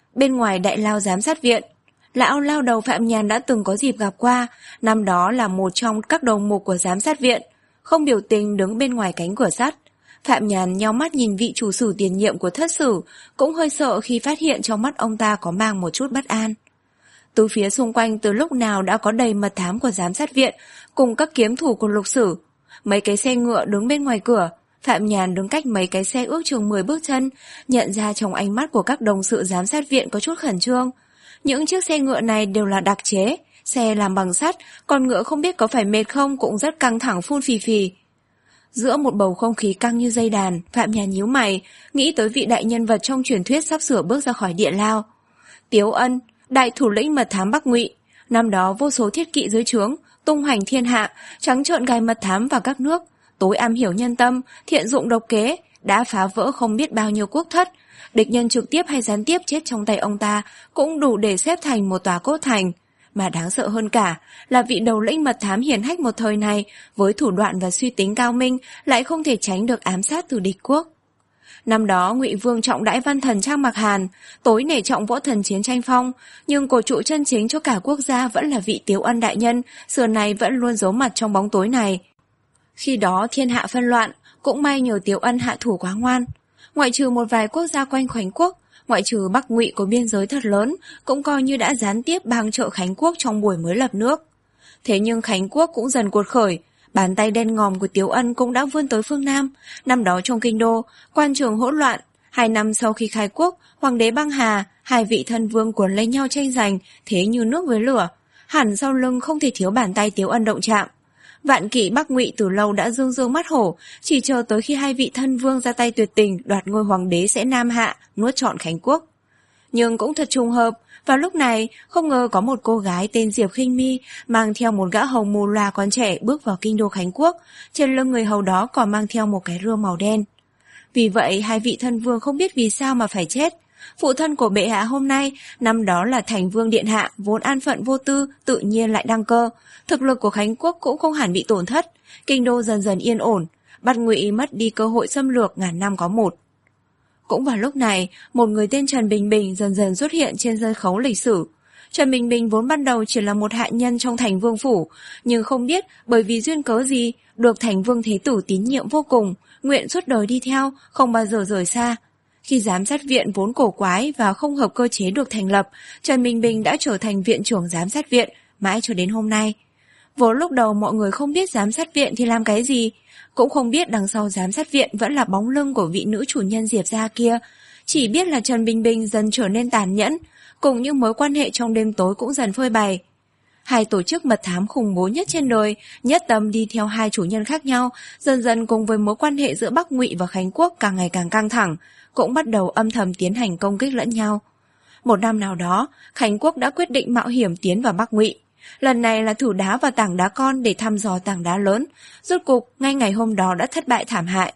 Bên ngoài đại lao giám sát viện, lão lao đầu Phạm Nhàn đã từng có dịp gặp qua, năm đó là một trong các đầu mục của giám sát viện, không biểu tình đứng bên ngoài cánh cửa sắt. Phạm Nhàn nheo mắt nhìn vị chủ sử tiền nhiệm của thất sử, cũng hơi sợ khi phát hiện trong mắt ông ta có mang một chút bất an. Từ phía xung quanh từ lúc nào đã có đầy mật thám của giám sát viện cùng các kiếm thủ của lục sử. Mấy cái xe ngựa đứng bên ngoài cửa, Phạm Nhàn đứng cách mấy cái xe ước chừng mười bước chân, nhận ra trong ánh mắt của các đồng sự giám sát viện có chút khẩn trương. Những chiếc xe ngựa này đều là đặc chế, xe làm bằng sắt, con ngựa không biết có phải mệt không cũng rất căng thẳng phun phì phì. Giữa một bầu không khí căng như dây đàn, Phạm Nhàn nhíu mày, nghĩ tới vị đại nhân vật trong truyền thuyết sắp sửa bước ra khỏi địa lao. Tiếu Ân, đại thủ lĩnh mật thám Bắc Ngụy, năm đó vô số thiết kỵ dưới trướng, tung hoành thiên hạ, trắng trợn gài mật thám vào các nước, tối am hiểu nhân tâm, thiện dụng độc kế, đã phá vỡ không biết bao nhiêu quốc thất. Địch nhân trực tiếp hay gián tiếp chết trong tay ông ta cũng đủ để xếp thành một tòa cốt thành. Mà đáng sợ hơn cả là vị đầu lĩnh mật thám hiển hách một thời này, với thủ đoạn và suy tính cao minh, lại không thể tránh được ám sát từ địch quốc. Năm đó Ngụy Vương trọng đãi văn thần Trang Mạc Hàn, tối nể trọng võ thần Chiến Tranh Phong, nhưng cổ trụ chân chính cho cả quốc gia vẫn là vị Tiếu Ân đại nhân, xưa này vẫn luôn giấu mặt trong bóng tối này. Khi đó thiên hạ phân loạn, cũng may nhờ Tiếu Ân hạ thủ quá ngoan. Ngoại trừ một vài quốc gia quanh Khánh Quốc, ngoại trừ Bắc Ngụy có biên giới thật lớn, cũng coi như đã gián tiếp bang trợ Khánh Quốc trong buổi mới lập nước. Thế nhưng Khánh Quốc cũng dần cuột khởi, bàn tay đen ngòm của Tiếu Ân cũng đã vươn tới phương Nam. Năm đó trong kinh đô, quan trường hỗn loạn. Hai năm sau khi khai quốc, hoàng đế băng hà, hai vị thân vương cuốn lấy nhau tranh giành, thế như nước với lửa. Hẳn sau lưng không thể thiếu bàn tay Tiếu Ân động chạm. Vạn kỵ Bắc Ngụy từ lâu đã dương dương mắt hổ, chỉ chờ tới khi hai vị thân vương ra tay tuyệt tình đoạt ngôi hoàng đế sẽ nam hạ, nuốt trọn Khánh Quốc. Nhưng cũng thật trùng hợp, vào lúc này không ngờ có một cô gái tên Diệp Khinh Mi mang theo một gã hầu mù loà con trẻ bước vào kinh đô Khánh Quốc, trên lưng người hầu đó còn mang theo một cái rươm màu đen. Vì vậy hai vị thân vương không biết vì sao mà phải chết. Phụ thân của bệ hạ hôm nay, năm đó là Thành Vương Điện Hạ, vốn an phận vô tư, tự nhiên lại đăng cơ. Thực lực của Khánh Quốc cũng không hẳn bị tổn thất, kinh đô dần dần yên ổn, Bắc Ngụy mất đi cơ hội xâm lược ngàn năm có một. Cũng vào lúc này, một người tên Trần Bình Bình dần dần xuất hiện trên sân khấu lịch sử. Trần Bình Bình vốn ban đầu chỉ là một hạ nhân trong Thành Vương phủ, nhưng không biết bởi vì duyên cớ gì, được Thành Vương Thế Tử tín nhiệm vô cùng, nguyện suốt đời đi theo, không bao giờ rời xa. Khi giám sát viện vốn cổ quái và không hợp cơ chế được thành lập, Trần Bình Bình đã trở thành viện trưởng giám sát viện, mãi cho đến hôm nay. Vốn lúc đầu mọi người không biết giám sát viện thì làm cái gì, cũng không biết đằng sau giám sát viện vẫn là bóng lưng của vị nữ chủ nhân Diệp gia kia, chỉ biết là Trần Bình Bình dần trở nên tàn nhẫn, cùng những mối quan hệ trong đêm tối cũng dần phơi bày. Hai tổ chức mật thám khủng bố nhất trên đời, nhất tâm đi theo hai chủ nhân khác nhau, dần dần cùng với mối quan hệ giữa Bắc Ngụy và Khánh Quốc càng ngày càng căng thẳng, cũng bắt đầu âm thầm tiến hành công kích lẫn nhau. Một năm nào đó, Khánh Quốc đã quyết định mạo hiểm tiến vào Bắc Ngụy. Lần này là thử đá vào tảng đá con để thăm dò tảng đá lớn, rốt cục ngay ngày hôm đó đã thất bại thảm hại.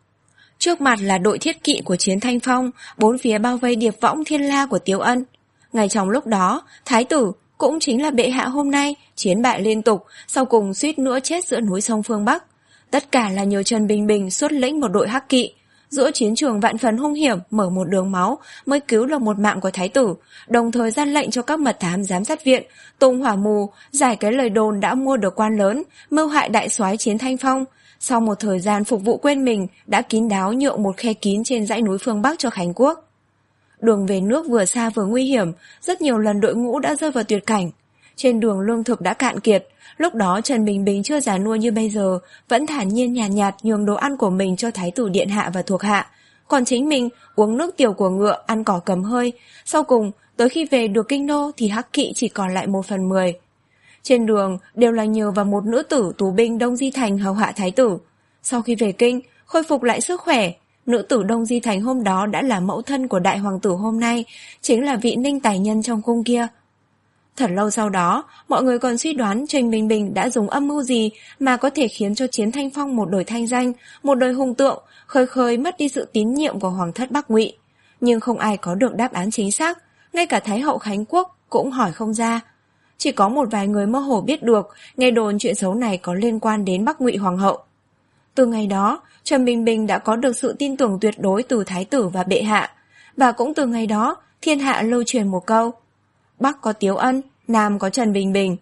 Trước mặt là đội thiết kỵ của Chiến Thanh Phong, bốn phía bao vây điệp võng thiên la của Tiếu Ân. Ngay trong lúc đó, Thái tử, cũng chính là bệ hạ hôm nay, chiến bại liên tục, sau cùng suýt nữa chết giữa núi sông phương Bắc. Tất cả là nhờ Trần Bình Bình xuất lĩnh một đội hắc kỵ. Giữa chiến trường vạn phần hung hiểm, mở một đường máu mới cứu được một mạng của thái tử, đồng thời ra lệnh cho các mật thám giám sát viện tung hỏa mù, giải cái lời đồn đã mua được quan lớn, mưu hại đại soái Chiến Thanh Phong. Sau một thời gian phục vụ quên mình, đã kín đáo nhượng một khe kín trên dãy núi phương Bắc cho Khánh Quốc. Đường về nước vừa xa vừa nguy hiểm, rất nhiều lần đội ngũ đã rơi vào tuyệt cảnh. Trên đường lương thực đã cạn kiệt, lúc đó Trần Bình Bình chưa già nua như bây giờ, vẫn thản nhiên nhàn nhạt, nhạt nhường đồ ăn của mình cho thái tử điện hạ và thuộc hạ. Còn chính mình uống nước tiểu của ngựa, ăn cỏ cầm hơi. Sau cùng, tới khi về được kinh đô thì hắc kỵ chỉ còn lại một phần mười. Trên đường đều là nhờ vào một nữ tử tù binh Đông Di Thành hầu hạ thái tử. Sau khi về kinh, khôi phục lại sức khỏe, nữ tử Đông Di Thành hôm đó đã là mẫu thân của đại hoàng tử hôm nay, chính là vị ninh tài nhân trong cung kia. Thật lâu sau đó, mọi người còn suy đoán Trần Bình Bình đã dùng âm mưu gì mà có thể khiến cho Chiến Thanh Phong một đời thanh danh, một đời hùng tượng, khơi khơi mất đi sự tín nhiệm của hoàng thất Bắc Ngụy. Nhưng không ai có được đáp án chính xác, ngay cả Thái hậu Khánh Quốc cũng hỏi không ra. Chỉ có một vài người mơ hồ biết được, nghe đồn chuyện xấu này có liên quan đến Bắc Ngụy hoàng hậu. Từ ngày đó, Trần Bình Bình đã có được sự tin tưởng tuyệt đối từ thái tử và bệ hạ. Và cũng từ ngày đó, thiên hạ lưu truyền một câu: Bắc có Tiếu Ân, Nam có Trần Bình Bình.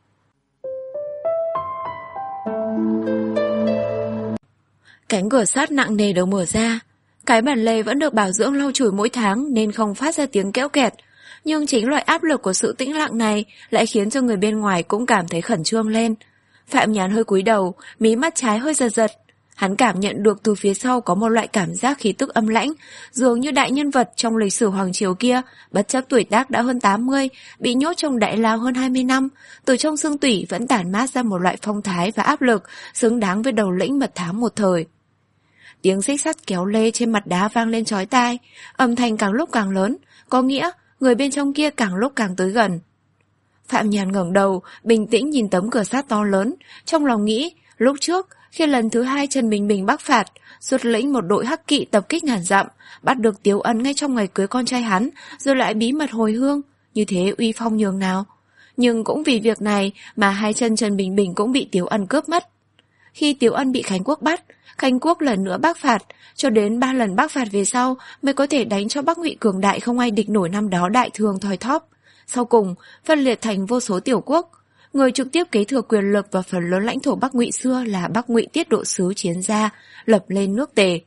Cánh cửa sắt nặng nề được mở ra. Cái bàn lề vẫn được bảo dưỡng lau chùi mỗi tháng nên không phát ra tiếng kéo kẹt. Nhưng chính loại áp lực của sự tĩnh lặng này lại khiến cho người bên ngoài cũng cảm thấy khẩn trương lên. Phạm Nhàn hơi cúi đầu, mí mắt trái hơi giật giật. Hắn cảm nhận được từ phía sau có một loại cảm giác khí tức âm lãnh, dường như đại nhân vật trong lịch sử Hoàng Triều kia, bất chấp tuổi tác đã hơn tám mươi, bị nhốt trong đại lao hơn hai mươi năm, từ trong xương tủy vẫn tản mát ra một loại phong thái và áp lực, xứng đáng với đầu lĩnh mật thám một thời. Tiếng xích sắt kéo lê trên mặt đá vang lên chói tai, âm thanh càng lúc càng lớn, có nghĩa người bên trong kia càng lúc càng tới gần. Phạm Nhàn ngẩng đầu, bình tĩnh nhìn tấm cửa sắt to lớn, trong lòng nghĩ, lúc trước, khi lần thứ hai Trần Bình Bình bắc phạt, xuất lĩnh một đội hắc kỵ tập kích ngàn dặm, bắt được Tiếu Ân ngay trong ngày cưới con trai hắn, rồi lại bí mật hồi hương, như thế uy phong nhường nào. Nhưng cũng vì việc này mà hai chân Trần Bình Bình cũng bị Tiếu Ân cướp mất. Khi Tiếu Ân bị Khánh Quốc bắt, Khánh Quốc lần nữa bắc phạt, cho đến ba lần bắc phạt về sau mới có thể đánh cho Bắc Ngụy cường đại không ai địch nổi năm đó đại thường thoi thóp. Sau cùng, phân liệt thành vô số tiểu quốc. Người trực tiếp kế thừa quyền lực và phần lớn lãnh thổ Bắc Ngụy xưa là Bắc Ngụy Tiết Độ Sứ Chiến Gia, lập lên nước Tề.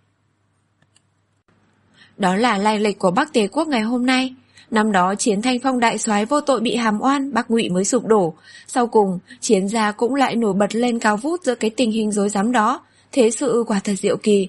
Đó là lai lịch của Bắc Tề quốc ngày hôm nay. Năm đó Chiến Thanh Phong đại soái vô tội bị hàm oan, Bắc Ngụy mới sụp đổ. Sau cùng, Chiến Gia cũng lại nổi bật lên cao vút giữa cái tình hình rối rắm đó. Thế sự quả thật diệu kỳ.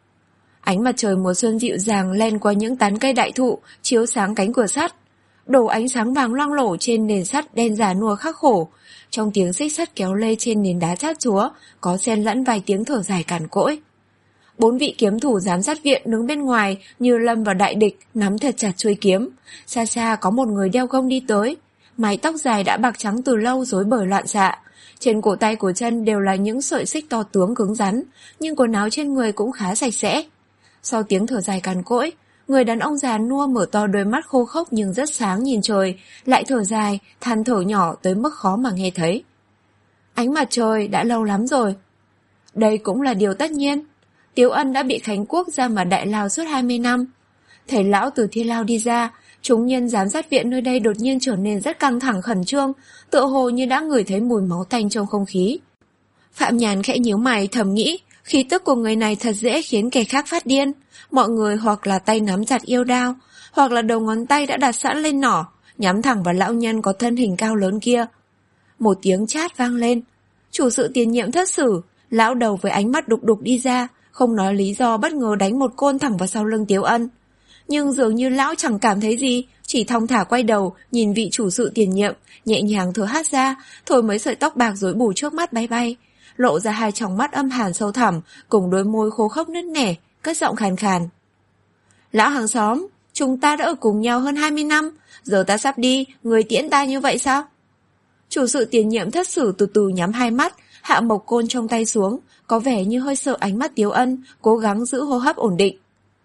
Ánh mặt trời mùa xuân dịu dàng len qua những tán cây đại thụ, chiếu sáng cánh cửa sắt. Đổ ánh sáng vàng loang lổ trên nền sắt đen già nua khắc khổ. Trong tiếng xích sắt kéo lê trên nền đá chát chúa, có xen lẫn vài tiếng thở dài cằn cỗi. Bốn vị kiếm thủ giám sát viện đứng bên ngoài như lâm vào đại địch, nắm thật chặt chuôi kiếm. Xa xa có một người đeo gông đi tới. Mái tóc dài đã bạc trắng từ lâu rối bời loạn xạ. Trên cổ tay của chân đều là những sợi xích to tướng cứng rắn, nhưng quần áo trên người cũng khá sạch sẽ. Sau tiếng thở dài cằn cỗi, người đàn ông già nua mở to đôi mắt khô khốc nhưng rất sáng nhìn trời, lại thở dài, than thở nhỏ tới mức khó mà nghe thấy. Ánh mặt trời đã lâu lắm rồi. Đây cũng là điều tất nhiên. Tiếu Ân đã bị Khánh Quốc ra mà đại lao suốt hai mươi năm. Thầy lão từ thiên lao đi ra, chúng nhân giám sát viện nơi đây đột nhiên trở nên rất căng thẳng khẩn trương, tựa hồ như đã ngửi thấy mùi máu tanh trong không khí. Phạm Nhàn khẽ nhíu mày thầm nghĩ, khí tức của người này thật dễ khiến kẻ khác phát điên. Mọi người hoặc là tay nắm chặt yêu đao, hoặc là đầu ngón tay đã đặt sẵn lên nỏ, nhắm thẳng vào lão nhân có thân hình cao lớn kia. Một tiếng chát vang lên. Chủ sự tiền nhiệm thất xử, lão đầu với ánh mắt đục đục đi ra, không nói lý do bất ngờ đánh một côn thẳng vào sau lưng Tiếu Ân. Nhưng dường như lão chẳng cảm thấy gì, chỉ thong thả quay đầu, nhìn vị chủ sự tiền nhiệm, nhẹ nhàng thở hắt ra, thổi mấy sợi tóc bạc rối bù trước mắt bay bay, lộ ra hai tròng mắt âm hàn sâu thẳm, cùng đôi môi khô khốc nứt nẻ, cất giọng khàn khàn. Lão hàng xóm, chúng ta đã ở cùng nhau hơn hai mươi năm, giờ ta sắp đi, người tiễn ta như vậy sao? Chủ sự tiền nhiệm thất xử từ từ nhắm hai mắt, hạ mộc côn trong tay xuống, có vẻ như hơi sợ ánh mắt Tiếu Ân, cố gắng giữ hô hấp ổn định.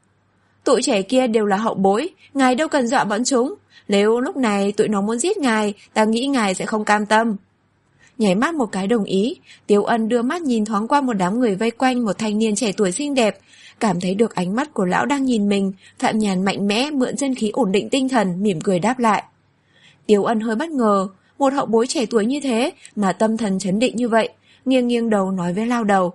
Tụi trẻ kia đều là hậu bối, ngài đâu cần dọa bọn chúng. Nếu lúc này tụi nó muốn giết ngài, ta nghĩ ngài sẽ không cam tâm. Nhảy mắt một cái đồng ý, Tiếu Ân đưa mắt nhìn thoáng qua một đám người vây quanh một thanh niên trẻ tuổi xinh đẹp. Cảm thấy được ánh mắt của lão đang nhìn mình, Phạm Nhàn mạnh mẽ mượn chân khí ổn định tinh thần, mỉm cười đáp lại. Tiếu Ân hơi bất ngờ, một hậu bối trẻ tuổi như thế mà tâm thần chấn định như vậy, nghiêng nghiêng đầu nói với lao đầu.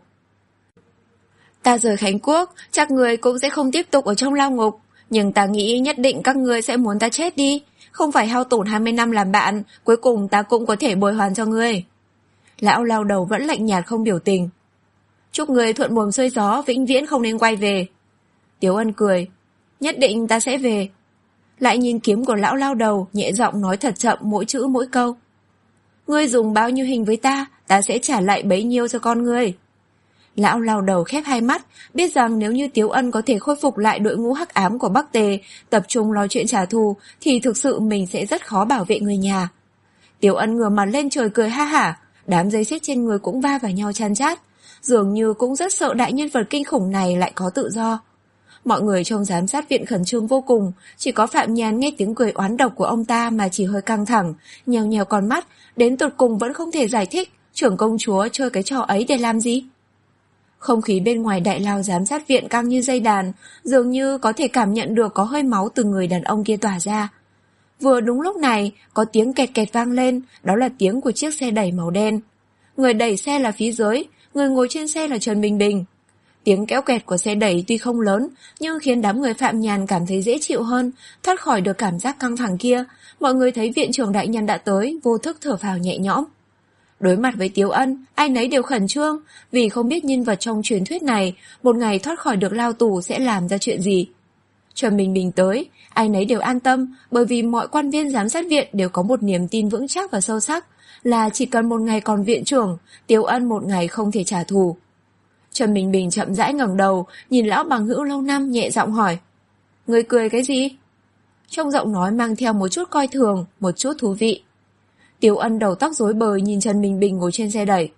Ta rời Khánh Quốc, chắc người cũng sẽ không tiếp tục ở trong lao ngục, nhưng ta nghĩ nhất định các ngươi sẽ muốn ta chết đi, không phải hao tổn hai mươi năm làm bạn, cuối cùng ta cũng có thể bồi hoàn cho ngươi. Lão lao đầu vẫn lạnh nhạt không biểu tình. Chúc người thuận buồm xuôi gió, vĩnh viễn không nên quay về. Tiếu Ân cười, nhất định ta sẽ về. Lại nhìn kiếm của lão lao đầu, nhẹ giọng nói thật chậm mỗi chữ mỗi câu. Ngươi dùng bao nhiêu hình với ta, ta sẽ trả lại bấy nhiêu cho con ngươi. Lão lao đầu khép hai mắt, biết rằng nếu như Tiếu Ân có thể khôi phục lại đội ngũ hắc ám của Bắc Tề, tập trung lo chuyện trả thù, thì thực sự mình sẽ rất khó bảo vệ người nhà. Tiếu Ân ngửa mặt lên trời cười ha hả, đám dây xích trên người cũng va vào nhau chan chát, dường như cũng rất sợ đại nhân vật kinh khủng này lại có tự do. Mọi người trong giám sát viện khẩn trương vô cùng, chỉ có Phạm Nhàn nghe tiếng cười oán độc của ông ta mà chỉ hơi căng thẳng, nhèo nhèo con mắt, đến tột cùng vẫn không thể giải thích trưởng công chúa chơi cái trò ấy để làm gì. Không khí bên ngoài đại lao giám sát viện căng như dây đàn, dường như có thể cảm nhận được có hơi máu từ người đàn ông kia tỏa ra. Vừa đúng lúc này, có tiếng kẹt kẹt vang lên, đó là tiếng của chiếc xe đẩy màu đen. Người đẩy xe là Phí Giới, người ngồi trên xe là Trần Bình Bình. Tiếng kéo kẹt của xe đẩy tuy không lớn, nhưng khiến đám người Phạm Nhàn cảm thấy dễ chịu hơn, thoát khỏi được cảm giác căng thẳng kia. Mọi người thấy viện trưởng đại nhân đã tới, vô thức thở phào nhẹ nhõm. Đối mặt với Tiếu Ân, ai nấy đều khẩn trương, vì không biết nhân vật trong truyền thuyết này, một ngày thoát khỏi được lao tù sẽ làm ra chuyện gì. Trần Bình Bình tới, ai nấy đều an tâm, bởi vì mọi quan viên giám sát viện đều có một niềm tin vững chắc và sâu sắc, là chỉ cần một ngày còn viện trưởng, Tiếu Ân một ngày không thể trả thù. Trần Bình Bình chậm rãi ngẩng đầu, nhìn lão bằng hữu lâu năm nhẹ giọng hỏi. Người cười cái gì? Trong giọng nói mang theo một chút coi thường, một chút thú vị. Tiếu Ân đầu tóc rối bời nhìn Trần Bình Bình ngồi trên xe đẩy.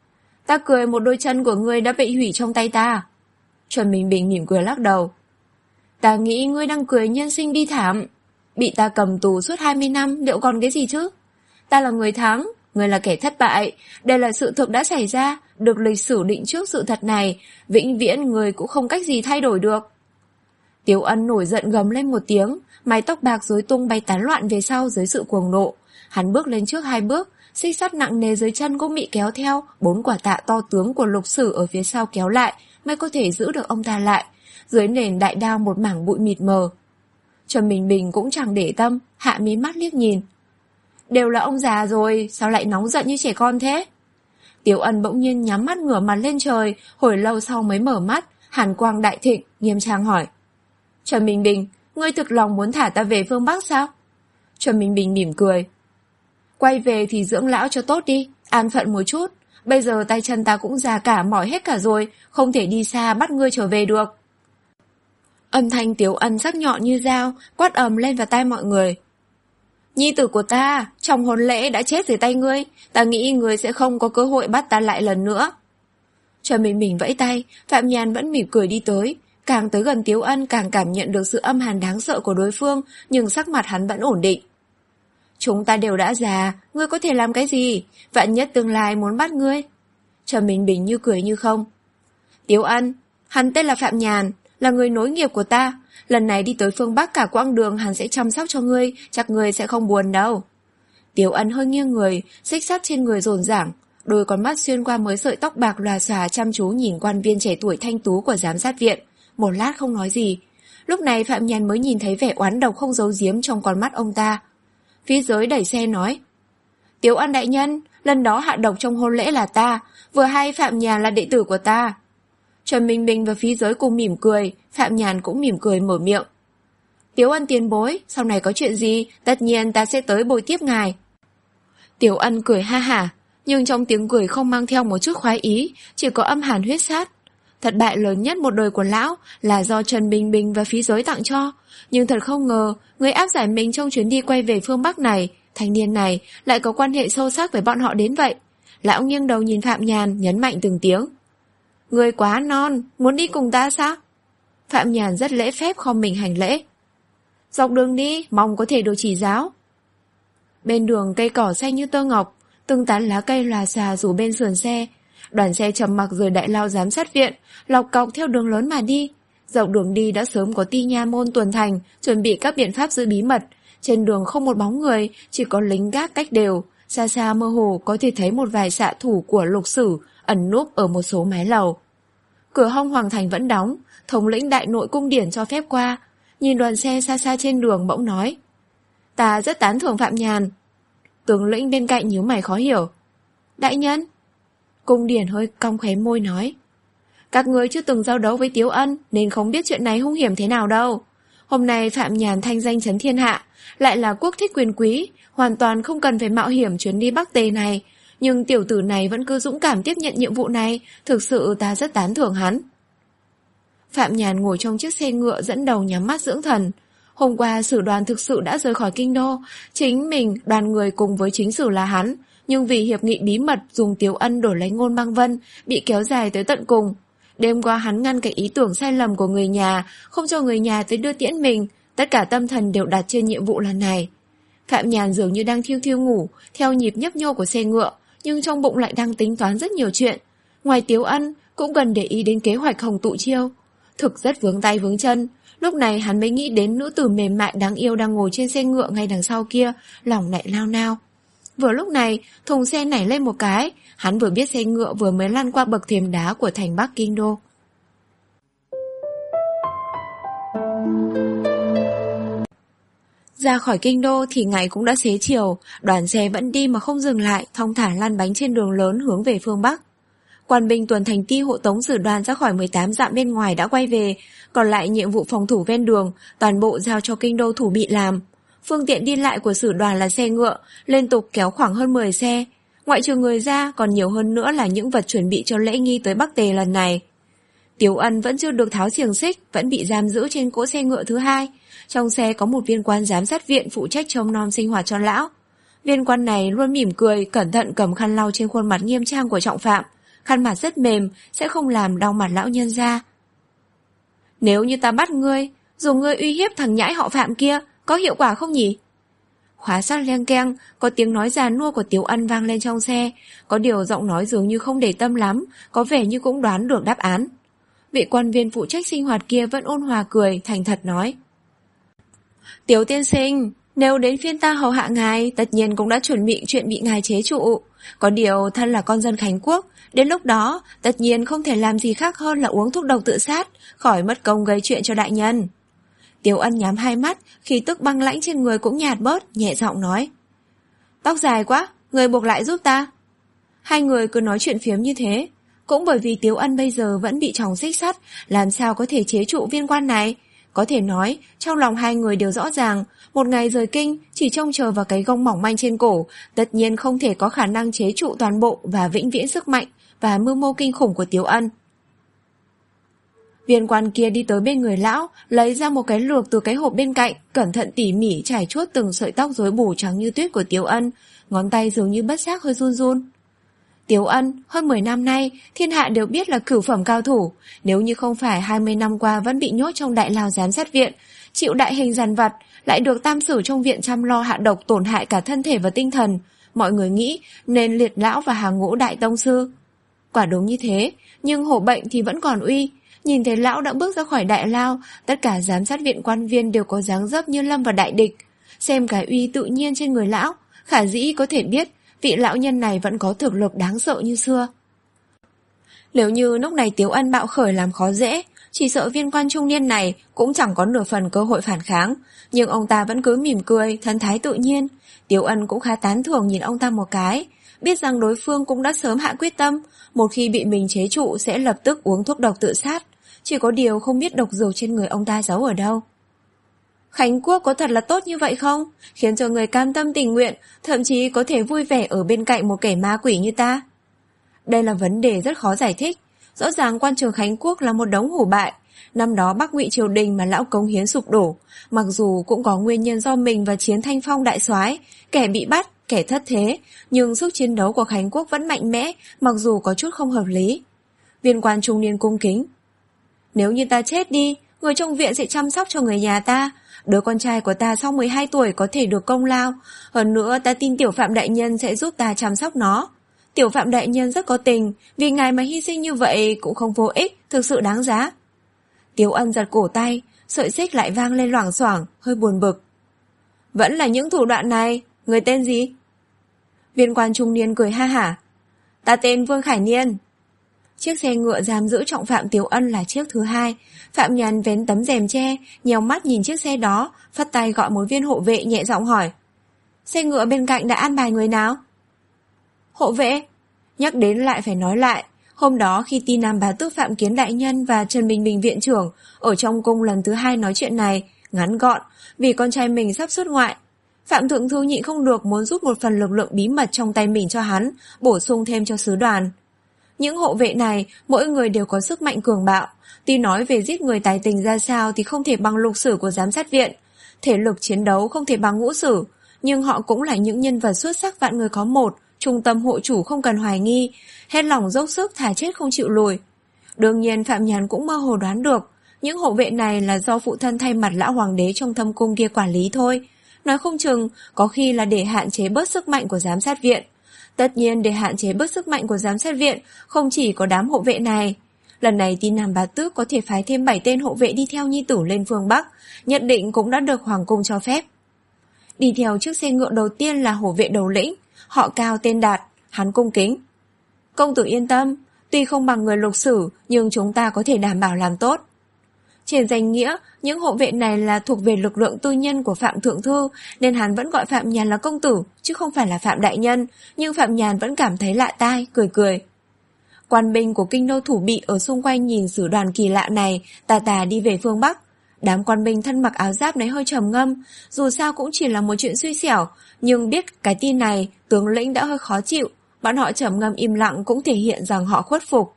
Ta cười một đôi chân của ngươi đã bị hủy trong tay ta. Trần Bình Bình mỉm cười lắc đầu. Ta nghĩ ngươi đang cười nhân sinh bi thảm. Bị ta cầm tù suốt hai mươi năm liệu còn cái gì chứ? Ta là người thắng, ngươi là kẻ thất bại. Đây là sự thực đã xảy ra, được lịch sử định trước sự thật này, vĩnh viễn người cũng không cách gì thay đổi được. Tiếu Ân nổi giận gầm lên một tiếng, mái tóc bạc rối tung bay tán loạn về sau dưới sự cuồng nộ. Hắn bước lên trước hai bước, xích sắt nặng nề dưới chân cũng bị kéo theo, bốn quả tạ to tướng của Lục Sử ở phía sau kéo lại, mới có thể giữ được ông ta lại. Dưới nền đại đao một mảng bụi mịt mờ. Trần Bình Bình cũng chẳng để tâm, hạ mí mắt liếc nhìn. Đều là ông già rồi, sao lại nóng giận như trẻ con thế? Tiếu Ân bỗng nhiên nhắm mắt ngửa mặt lên trời, hồi lâu sau mới mở mắt, hàn quang đại thịnh, nghiêm trang hỏi. Trần Bình Bình, ngươi thực lòng muốn thả ta về phương Bắc sao? Trần Bình Bình mỉm cười. Quay về thì dưỡng lão cho tốt đi, an phận một chút. Bây giờ tay chân ta cũng già cả, mỏi hết cả rồi, không thể đi xa bắt ngươi trở về được. Âm thanh Tiếu Ân sắc nhọn như dao, quát ầm lên vào tai mọi người. Nhi tử của ta, trong hôn lễ đã chết dưới tay ngươi, ta nghĩ ngươi sẽ không có cơ hội bắt ta lại lần nữa. Trần Bình Bình vẫy tay, Phạm Nhàn vẫn mỉm cười đi tới, càng tới gần Tiếu Ân càng cảm nhận được sự âm hàn đáng sợ của đối phương, nhưng sắc mặt hắn vẫn ổn định. Chúng ta đều đã già, ngươi có thể làm cái gì, vạn nhất tương lai muốn bắt ngươi. Trần Bình Bình như cười như không. Tiếu Ân, hắn tên là Phạm Nhàn, là người nối nghiệp của ta. Lần này đi tới phương Bắc cả quãng đường hắn sẽ chăm sóc cho ngươi, chắc ngươi sẽ không buồn đâu. Tiếu Ân hơi nghiêng người, xích sắt trên người rồn rảng, đôi con mắt xuyên qua mới sợi tóc bạc lòa xòa chăm chú nhìn quan viên trẻ tuổi thanh tú của giám sát viện. Một lát không nói gì. Lúc này Phạm Nhàn mới nhìn thấy vẻ oán độc không giấu giếm trong con mắt ông ta. Phí Giới đẩy xe nói. Tiếu Ân đại nhân, lần đó hạ độc trong hôn lễ là ta, vừa hay Phạm Nhàn là đệ tử của ta. Trần Bình Bình và Phí Giới cùng mỉm cười, Phạm Nhàn cũng mỉm cười mở miệng. Tiếu Ân tiền bối, sau này có chuyện gì, tất nhiên ta sẽ tới bồi tiếp ngài. Tiếu Ân cười ha hả, nhưng trong tiếng cười không mang theo một chút khoái ý, chỉ có âm hàn huyết sát. Thất bại lớn nhất một đời của lão là do Trần Bình Bình và Phí Giới tặng cho, nhưng thật không ngờ, người áp giải mình trong chuyến đi quay về phương Bắc này, thanh niên này lại có quan hệ sâu sắc với bọn họ đến vậy. Lão nghiêng đầu nhìn Phạm Nhàn, nhấn mạnh từng tiếng. Người quá non, muốn đi cùng ta sao? Phạm Nhàn rất lễ phép khom mình hành lễ. Dọc đường đi, mong có thể được chỉ giáo. Bên đường cây cỏ xanh như tơ ngọc, từng tán lá cây lòa xà rủ bên sườn xe. Đoàn xe trầm mặc rời đại lao giám sát viện, lọc cọc theo đường lớn mà đi. Dọc đường đi đã sớm có ti nha môn tuần thành, chuẩn bị các biện pháp giữ bí mật. Trên đường không một bóng người, chỉ có lính gác cách đều. Xa xa mơ hồ có thể thấy một vài xạ thủ của Lục Sử ẩn núp ở một số mái lầu. Cửa hông hoàng thành vẫn đóng, thống lĩnh đại nội cung điển cho phép qua. Nhìn đoàn xe xa xa trên đường bỗng nói. Ta rất tán thưởng Phạm Nhàn. Tướng lĩnh bên cạnh nhíu mày khó hiểu. Đại nhân? Cung điển hơi cong khóe môi nói. Các người chưa từng giao đấu với Tiếu Ân nên không biết chuyện này hung hiểm thế nào đâu. Hôm nay Phạm Nhàn thanh danh chấn thiên hạ, lại là quốc thích quyền quý, hoàn toàn không cần phải mạo hiểm chuyến đi Bắc Tề này. Nhưng tiểu tử này vẫn cứ dũng cảm tiếp nhận nhiệm vụ này, thực sự ta rất tán thưởng hắn. Phạm Nhàn ngồi trong chiếc xe ngựa dẫn đầu nhắm mắt dưỡng thần. Hôm qua Sử đoàn thực sự đã rời khỏi kinh đô, chính mình, đoàn người cùng với chính Sử là hắn, nhưng vì hiệp nghị bí mật dùng Tiếu Ân đổi lấy Ngôn Băng Vân, bị kéo dài tới tận cùng. Đêm qua hắn ngăn cái ý tưởng sai lầm của người nhà, không cho người nhà tới đưa tiễn mình, tất cả tâm thần đều đặt trên nhiệm vụ lần này. Phạm Nhàn dường như đang thiêu thiêu ngủ, theo nhịp nhấp nhô của xe ngựa, nhưng trong bụng lại đang tính toán rất nhiều chuyện. Ngoài Tiếu Ân, cũng cần để ý đến kế hoạch Hồng Tụ Chiêu. Thực rất vướng tay vướng chân. Lúc này hắn mới nghĩ đến nữ tử mềm mại đáng yêu đang ngồi trên xe ngựa ngay đằng sau kia, lòng lại lao nao. Vừa lúc này, thùng xe nảy lên một cái, hắn vừa biết xe ngựa vừa mới lăn qua bậc thềm đá của thành Bắc Kinh Đô. Ra khỏi kinh đô thì ngày cũng đã xế chiều, đoàn xe vẫn đi mà không dừng lại, thong thả lăn bánh trên đường lớn hướng về phương Bắc. Quan binh tuần thành ti hộ tống Sử Đoàn ra khỏi mười tám dặm bên ngoài đã quay về, còn lại nhiệm vụ phòng thủ ven đường, toàn bộ giao cho kinh đô thủ bị làm. Phương tiện đi lại của Sử Đoàn là xe ngựa, liên tục kéo khoảng hơn mười xe. Ngoại trừ người ra, còn nhiều hơn nữa là những vật chuẩn bị cho lễ nghi tới Bắc Tề lần này. Tiếu Ân vẫn chưa được tháo xiềng xích, vẫn bị giam giữ trên cỗ xe ngựa thứ hai. Trong xe có một viên quan giám sát viện phụ trách trông nom sinh hoạt cho lão. Viên quan này luôn mỉm cười, cẩn thận cầm khăn lau trên khuôn mặt nghiêm trang của trọng phạm. Khăn mặt rất mềm, sẽ không làm đau mặt lão nhân ra. Nếu như ta bắt ngươi, dùng ngươi uy hiếp thằng nhãi họ Phạm kia, có hiệu quả không nhỉ? Khóa sắt leng keng, có tiếng nói già nua của Tiếu Ân vang lên trong xe. Có điều giọng nói dường như không để tâm lắm, có vẻ như cũng đoán được đáp án. Vị quan viên phụ trách sinh hoạt kia vẫn ôn hòa cười, thành thật nói. Tiếu tiên sinh, nếu đến phiên ta hầu hạ ngài, tất nhiên cũng đã chuẩn bị chuyện bị ngài chế trụ. Có điều thân là con dân Khánh Quốc, đến lúc đó tất nhiên không thể làm gì khác hơn là uống thuốc độc tự sát, khỏi mất công gây chuyện cho đại nhân. Tiếu Ân nhắm hai mắt, khí tức băng lãnh trên người cũng nhạt bớt, nhẹ giọng nói. Tóc dài quá, người buộc lại giúp ta. Hai người cứ nói chuyện phiếm như thế. Cũng bởi vì Tiếu Ân bây giờ vẫn bị tròng xích sắt, làm sao có thể chế trụ viên quan này. Có thể nói, trong lòng hai người đều rõ ràng, một ngày rời kinh, chỉ trông chờ vào cái gông mỏng manh trên cổ, tất nhiên không thể có khả năng chế trụ toàn bộ và vĩnh viễn sức mạnh và mưu mô kinh khủng của Tiếu Ân. Viên quan kia đi tới bên người lão, lấy ra một cái lược từ cái hộp bên cạnh, cẩn thận tỉ mỉ trải chuốt từng sợi tóc rối bù trắng như tuyết của Tiếu Ân, ngón tay dường như bất giác hơi run run. Tiếu Ân, hơn mười năm nay, thiên hạ đều biết là cửu phẩm cao thủ, nếu như không phải hai mươi năm qua vẫn bị nhốt trong đại lao giám sát viện, chịu đại hình dằn vặt, lại được tam xử trong viện chăm lo hạ độc tổn hại cả thân thể và tinh thần, mọi người nghĩ nên liệt lão và hàng ngũ đại tông sư. Quả đúng như thế, nhưng hổ bệnh thì vẫn còn uy. Nhìn thấy lão đã bước ra khỏi đại lao, tất cả giám sát viện quan viên đều có dáng dấp như lâm vào đại địch. Xem cái uy tự nhiên trên người lão, khả dĩ có thể biết vị lão nhân này vẫn có thực lực đáng sợ như xưa. Nếu như lúc này Tiếu Ân bạo khởi làm khó dễ, chỉ sợ viên quan trung niên này cũng chẳng có nửa phần cơ hội phản kháng, nhưng ông ta vẫn cứ mỉm cười, thân thái tự nhiên. Tiếu Ân cũng khá tán thưởng nhìn ông ta một cái, biết rằng đối phương cũng đã sớm hạ quyết tâm, một khi bị mình chế trụ sẽ lập tức uống thuốc độc tự sát, chỉ có điều không biết độc dược trên người ông ta giấu ở đâu. Khánh Quốc có thật là tốt như vậy không? Khiến cho người cam tâm tình nguyện, thậm chí có thể vui vẻ ở bên cạnh một kẻ ma quỷ như ta. Đây là vấn đề rất khó giải thích. Rõ ràng quan trường Khánh Quốc là một đống hủ bại. Năm đó Bắc Ngụy triều đình mà lão cống hiến sụp đổ, mặc dù cũng có nguyên nhân do mình và Chiến Thanh Phong đại soái, kẻ bị bắt, kẻ thất thế, nhưng sức chiến đấu của Khánh Quốc vẫn mạnh mẽ, mặc dù có chút không hợp lý. Viên quan trung niên cung kính. Nếu như ta chết đi, người trong viện sẽ chăm sóc cho người nhà ta. Đứa con trai của ta sau mười hai tuổi có thể được công lao. Hơn nữa ta tin Tiểu Phạm đại nhân sẽ giúp ta chăm sóc nó. Tiểu Phạm đại nhân rất có tình, vì ngài mà hy sinh như vậy cũng không vô ích, thực sự đáng giá. Tiếu Ân giật cổ tay, sợi xích lại vang lên loảng xoảng, hơi buồn bực. Vẫn là những thủ đoạn này, người tên gì? Viên quan trung niên cười ha hả. Ta tên Vương Khải Niên. Chiếc xe ngựa giam giữ trọng phạm Tiếu Ân là chiếc thứ hai. Phạm Nhàn vén tấm rèm che, nhèo mắt nhìn chiếc xe đó, phất tay gọi một viên hộ vệ nhẹ giọng hỏi. Xe ngựa bên cạnh đã an bài người nào? Hộ vệ? Nhắc đến lại phải nói lại. Hôm đó khi tin Nam Bá Tước Phạm Kiến đại nhân và Trần Bình Bình viện trưởng ở trong cung lần thứ hai nói chuyện này, ngắn gọn, vì con trai mình sắp xuất ngoại. Phạm Thượng Thư nhịn không được muốn rút một phần lực lượng bí mật trong tay mình cho hắn, bổ sung thêm cho sứ đoàn. Những hộ vệ này, mỗi người đều có sức mạnh cường bạo. Tuy nói về giết người tài tình ra sao thì không thể bằng lục sử của giám sát viện, thể lực chiến đấu không thể bằng ngũ sử, nhưng họ cũng là những nhân vật xuất sắc vạn người có một, trung tâm hộ chủ không cần hoài nghi, hết lòng dốc sức thà chết không chịu lùi. Đương nhiên Phạm Nhàn cũng mơ hồ đoán được, những hộ vệ này là do phụ thân thay mặt lão hoàng đế trong thâm cung kia quản lý thôi. Nói không chừng, có khi là để hạn chế bớt sức mạnh của giám sát viện. Tất nhiên để hạn chế bớt sức mạnh của giám sát viện, không chỉ có đám hộ vệ này. Lần này tin Nam Bá Tước có thể phái thêm bảy tên hộ vệ đi theo nhi tử lên phương Bắc, nhất định cũng đã được Hoàng cung cho phép. Đi theo chiếc xe ngựa đầu tiên là hộ vệ đầu lĩnh, họ Cao tên Đạt, hắn cung kính. Công tử yên tâm, tuy không bằng người Lục Sử, nhưng chúng ta có thể đảm bảo làm tốt. Trên danh nghĩa, những hộ vệ này là thuộc về lực lượng tư nhân của Phạm Thượng Thư, nên hắn vẫn gọi Phạm Nhàn là công tử, chứ không phải là Phạm Đại Nhân, nhưng Phạm Nhàn vẫn cảm thấy lạ tai, cười cười. Quan binh của kinh đô thủ bị ở xung quanh nhìn sử đoàn kỳ lạ này, tà tà đi về phương Bắc. Đám quan binh thân mặc áo giáp này hơi trầm ngâm, dù sao cũng chỉ là một chuyện suy xẻo, nhưng biết cái tin này, tướng lĩnh đã hơi khó chịu, bọn họ trầm ngâm im lặng cũng thể hiện rằng họ khuất phục.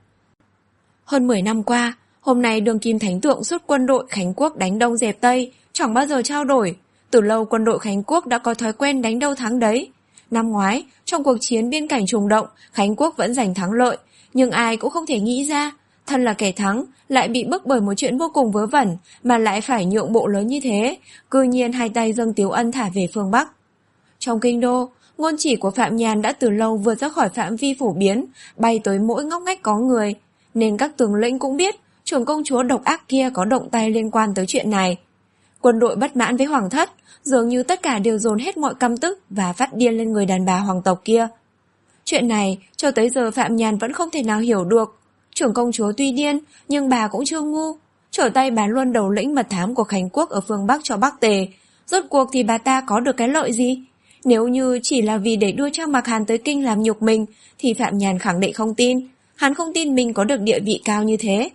Hơn mười năm qua, hôm nay Đường Kim Thánh Thượng xuất quân đội Khánh Quốc đánh Đông dẹp Tây, chẳng bao giờ trao đổi. Từ lâu quân đội Khánh Quốc đã có thói quen đánh đâu thắng đấy. Năm ngoái, trong cuộc chiến biên cảnh trùng động, Khánh Quốc vẫn giành thắng lợi, nhưng ai cũng không thể nghĩ ra, thân là kẻ thắng, lại bị bức bởi một chuyện vô cùng vớ vẩn, mà lại phải nhượng bộ lớn như thế, cư nhiên hai tay dâng Tiếu Ân thả về phương Bắc. Trong kinh đô, ngôn chỉ của Phạm Nhàn đã từ lâu vượt ra khỏi phạm vi phổ biến, bay tới mỗi ngóc ngách có người, nên các tướng lĩnh cũng biết trưởng công chúa độc ác kia có động tay liên quan tới chuyện này. Quân đội bất mãn với hoàng thất, dường như tất cả đều dồn hết mọi căm tức và phát điên lên người đàn bà hoàng tộc kia. Chuyện này, cho tới giờ Phạm Nhàn vẫn không thể nào hiểu được. Trưởng công chúa tuy điên, nhưng bà cũng chưa ngu. Trở tay bán luôn đầu lĩnh mật thám của Khánh Quốc ở phương Bắc cho Bắc Tề. Rốt cuộc thì bà ta có được cái lợi gì? Nếu như chỉ là vì để đưa Trang Mạc Hàn tới kinh làm nhục mình, thì Phạm Nhàn khẳng định không tin. Hắn không tin mình có được địa vị cao như thế.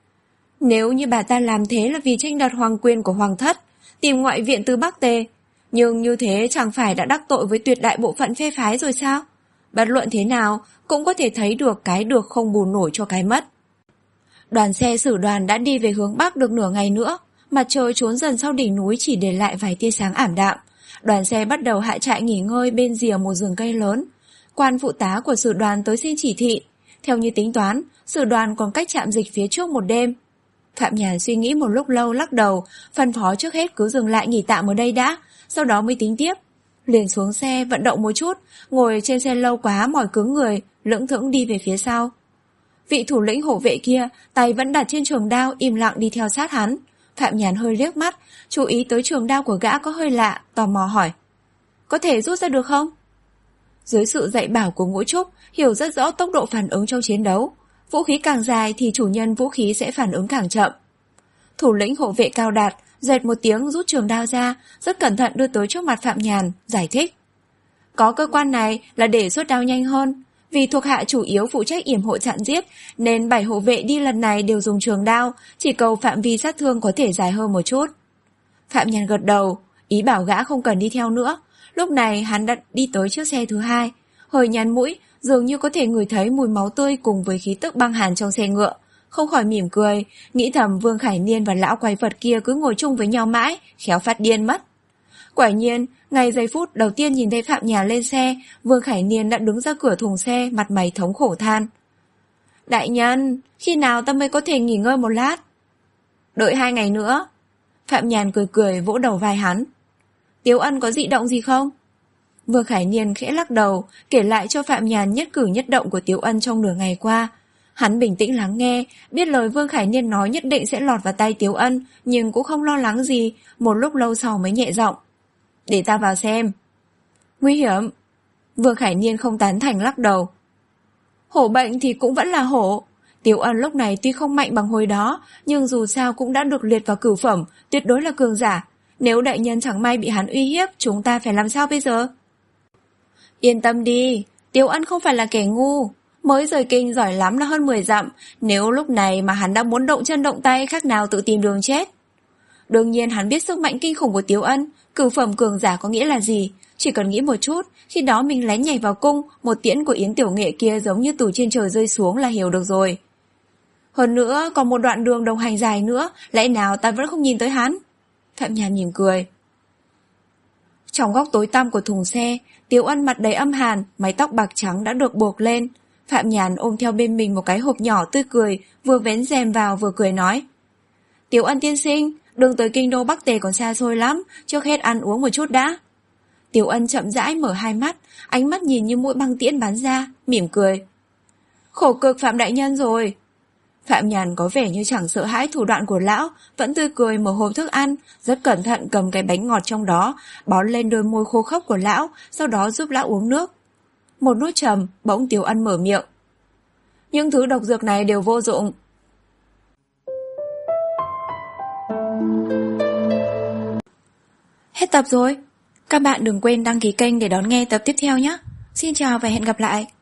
Nếu như bà ta làm thế là vì tranh đoạt hoàng quyền của hoàng thất, tìm ngoại viện từ Bắc Tề, nhưng như thế chẳng phải đã đắc tội với tuyệt đại bộ phận phe phái rồi sao? Bất luận thế nào, cũng có thể thấy được cái được không bù nổi cho cái mất. Đoàn xe sử đoàn đã đi về hướng Bắc được nửa ngày nữa, mặt trời trốn dần sau đỉnh núi chỉ để lại vài tia sáng ảm đạm. Đoàn xe bắt đầu hạ trại nghỉ ngơi bên rìa một rừng cây lớn. Quan phụ tá của sử đoàn tới xin chỉ thị. Theo như tính toán, sử đoàn còn cách trạm dịch phía trước một đêm. Phạm Nhàn suy nghĩ một lúc lâu lắc đầu, phân phó trước hết cứ dừng lại nghỉ tạm ở đây đã, sau đó mới tính tiếp. Liền xuống xe vận động một chút, ngồi trên xe lâu quá mỏi cứng người, lững thững đi về phía sau. Vị thủ lĩnh hộ vệ kia, tay vẫn đặt trên trường đao, im lặng đi theo sát hắn. Phạm Nhàn hơi liếc mắt, chú ý tới trường đao của gã có hơi lạ, tò mò hỏi. Có thể rút ra được không? Dưới sự dạy bảo của Ngũ Trúc, hiểu rất rõ tốc độ phản ứng trong chiến đấu. Vũ khí càng dài thì chủ nhân vũ khí sẽ phản ứng càng chậm. Thủ lĩnh hộ vệ Cao Đạt dẹt một tiếng rút trường đao ra, rất cẩn thận đưa tới trước mặt Phạm Nhàn, giải thích. Có cơ quan này là để rút đao nhanh hơn. Vì thuộc hạ chủ yếu phụ trách yểm hộ chặn giết, nên bảy hộ vệ đi lần này đều dùng trường đao, chỉ cầu phạm vi sát thương có thể dài hơn một chút. Phạm Nhàn gật đầu, ý bảo gã không cần đi theo nữa. Lúc này hắn đã đi tới chiếc xe thứ hai, hơi nhăn mũi, dường như có thể ngửi thấy mùi máu tươi cùng với khí tức băng hàn trong xe ngựa. Không khỏi mỉm cười, nghĩ thầm Vương Khải Niên và lão quái vật kia cứ ngồi chung với nhau mãi, khéo phát điên mất. Quả nhiên, ngay giây phút đầu tiên nhìn thấy Phạm Nhàn lên xe, Vương Khải Niên đã đứng ra cửa thùng xe, mặt mày thống khổ than. Đại nhân, khi nào ta mới có thể nghỉ ngơi một lát? Đợi hai ngày nữa. Phạm Nhàn cười cười vỗ đầu vai hắn. Tiếu Ân có dị động gì không? Vương Khải Niên khẽ lắc đầu, kể lại cho Phạm Nhàn nhất cử nhất động của Tiếu Ân trong nửa ngày qua. Hắn bình tĩnh lắng nghe, biết lời Vương Khải Niên nói nhất định sẽ lọt vào tay Tiếu Ân, nhưng cũng không lo lắng gì, một lúc lâu sau mới nhẹ giọng. Để ta vào xem. Nguy hiểm. Vương Khải Niên không tán thành lắc đầu. Hổ bệnh thì cũng vẫn là hổ. Tiếu Ân lúc này tuy không mạnh bằng hồi đó, nhưng dù sao cũng đã được liệt vào cửu phẩm, tuyệt đối là cường giả. Nếu đại nhân chẳng may bị hắn uy hiếp, chúng ta phải làm sao bây giờ? Yên tâm đi, Tiếu Ân không phải là kẻ ngu. Mới rời kinh giỏi lắm là hơn mười dặm, nếu lúc này mà hắn đã muốn động chân động tay khác nào tự tìm đường chết. Đương nhiên hắn biết sức mạnh kinh khủng của Tiếu Ân, cửu phẩm cường giả có nghĩa là gì, chỉ cần nghĩ một chút, khi đó mình lén nhảy vào cung, một tiễn của Yến Tiểu Nghệ kia giống như từ trên trời rơi xuống là hiểu được rồi. Hơn nữa, còn một đoạn đường đồng hành dài nữa, lẽ nào ta vẫn không nhìn tới hắn? Phạm Nhàn mỉm cười. Trong góc tối tăm của thùng xe, Tiếu Ân mặt đầy âm hàn, mái tóc bạc trắng đã được buộc lên. Phạm Nhàn ôm theo bên mình một cái hộp nhỏ tươi cười, vừa vén rèm vào vừa cười nói. Tiếu Ân tiên sinh, đường tới kinh đô Bắc Tề còn xa xôi lắm, trước hết ăn uống một chút đã. Tiểu Ân chậm rãi mở hai mắt, ánh mắt nhìn như mũi băng tiễn bắn ra, mỉm cười. Khổ cực Phạm đại nhân rồi. Phạm Nhàn có vẻ như chẳng sợ hãi thủ đoạn của lão, vẫn tươi cười mở hộp thức ăn, rất cẩn thận cầm cái bánh ngọt trong đó, bón lên đôi môi khô khốc của lão, sau đó giúp lão uống nước. Một nút trầm, bỗng Tiểu Ân mở miệng. Những thứ độc dược này đều vô dụng. Hết tập rồi. Các bạn đừng quên đăng ký kênh để đón nghe tập tiếp theo nhé. Xin chào và hẹn gặp lại.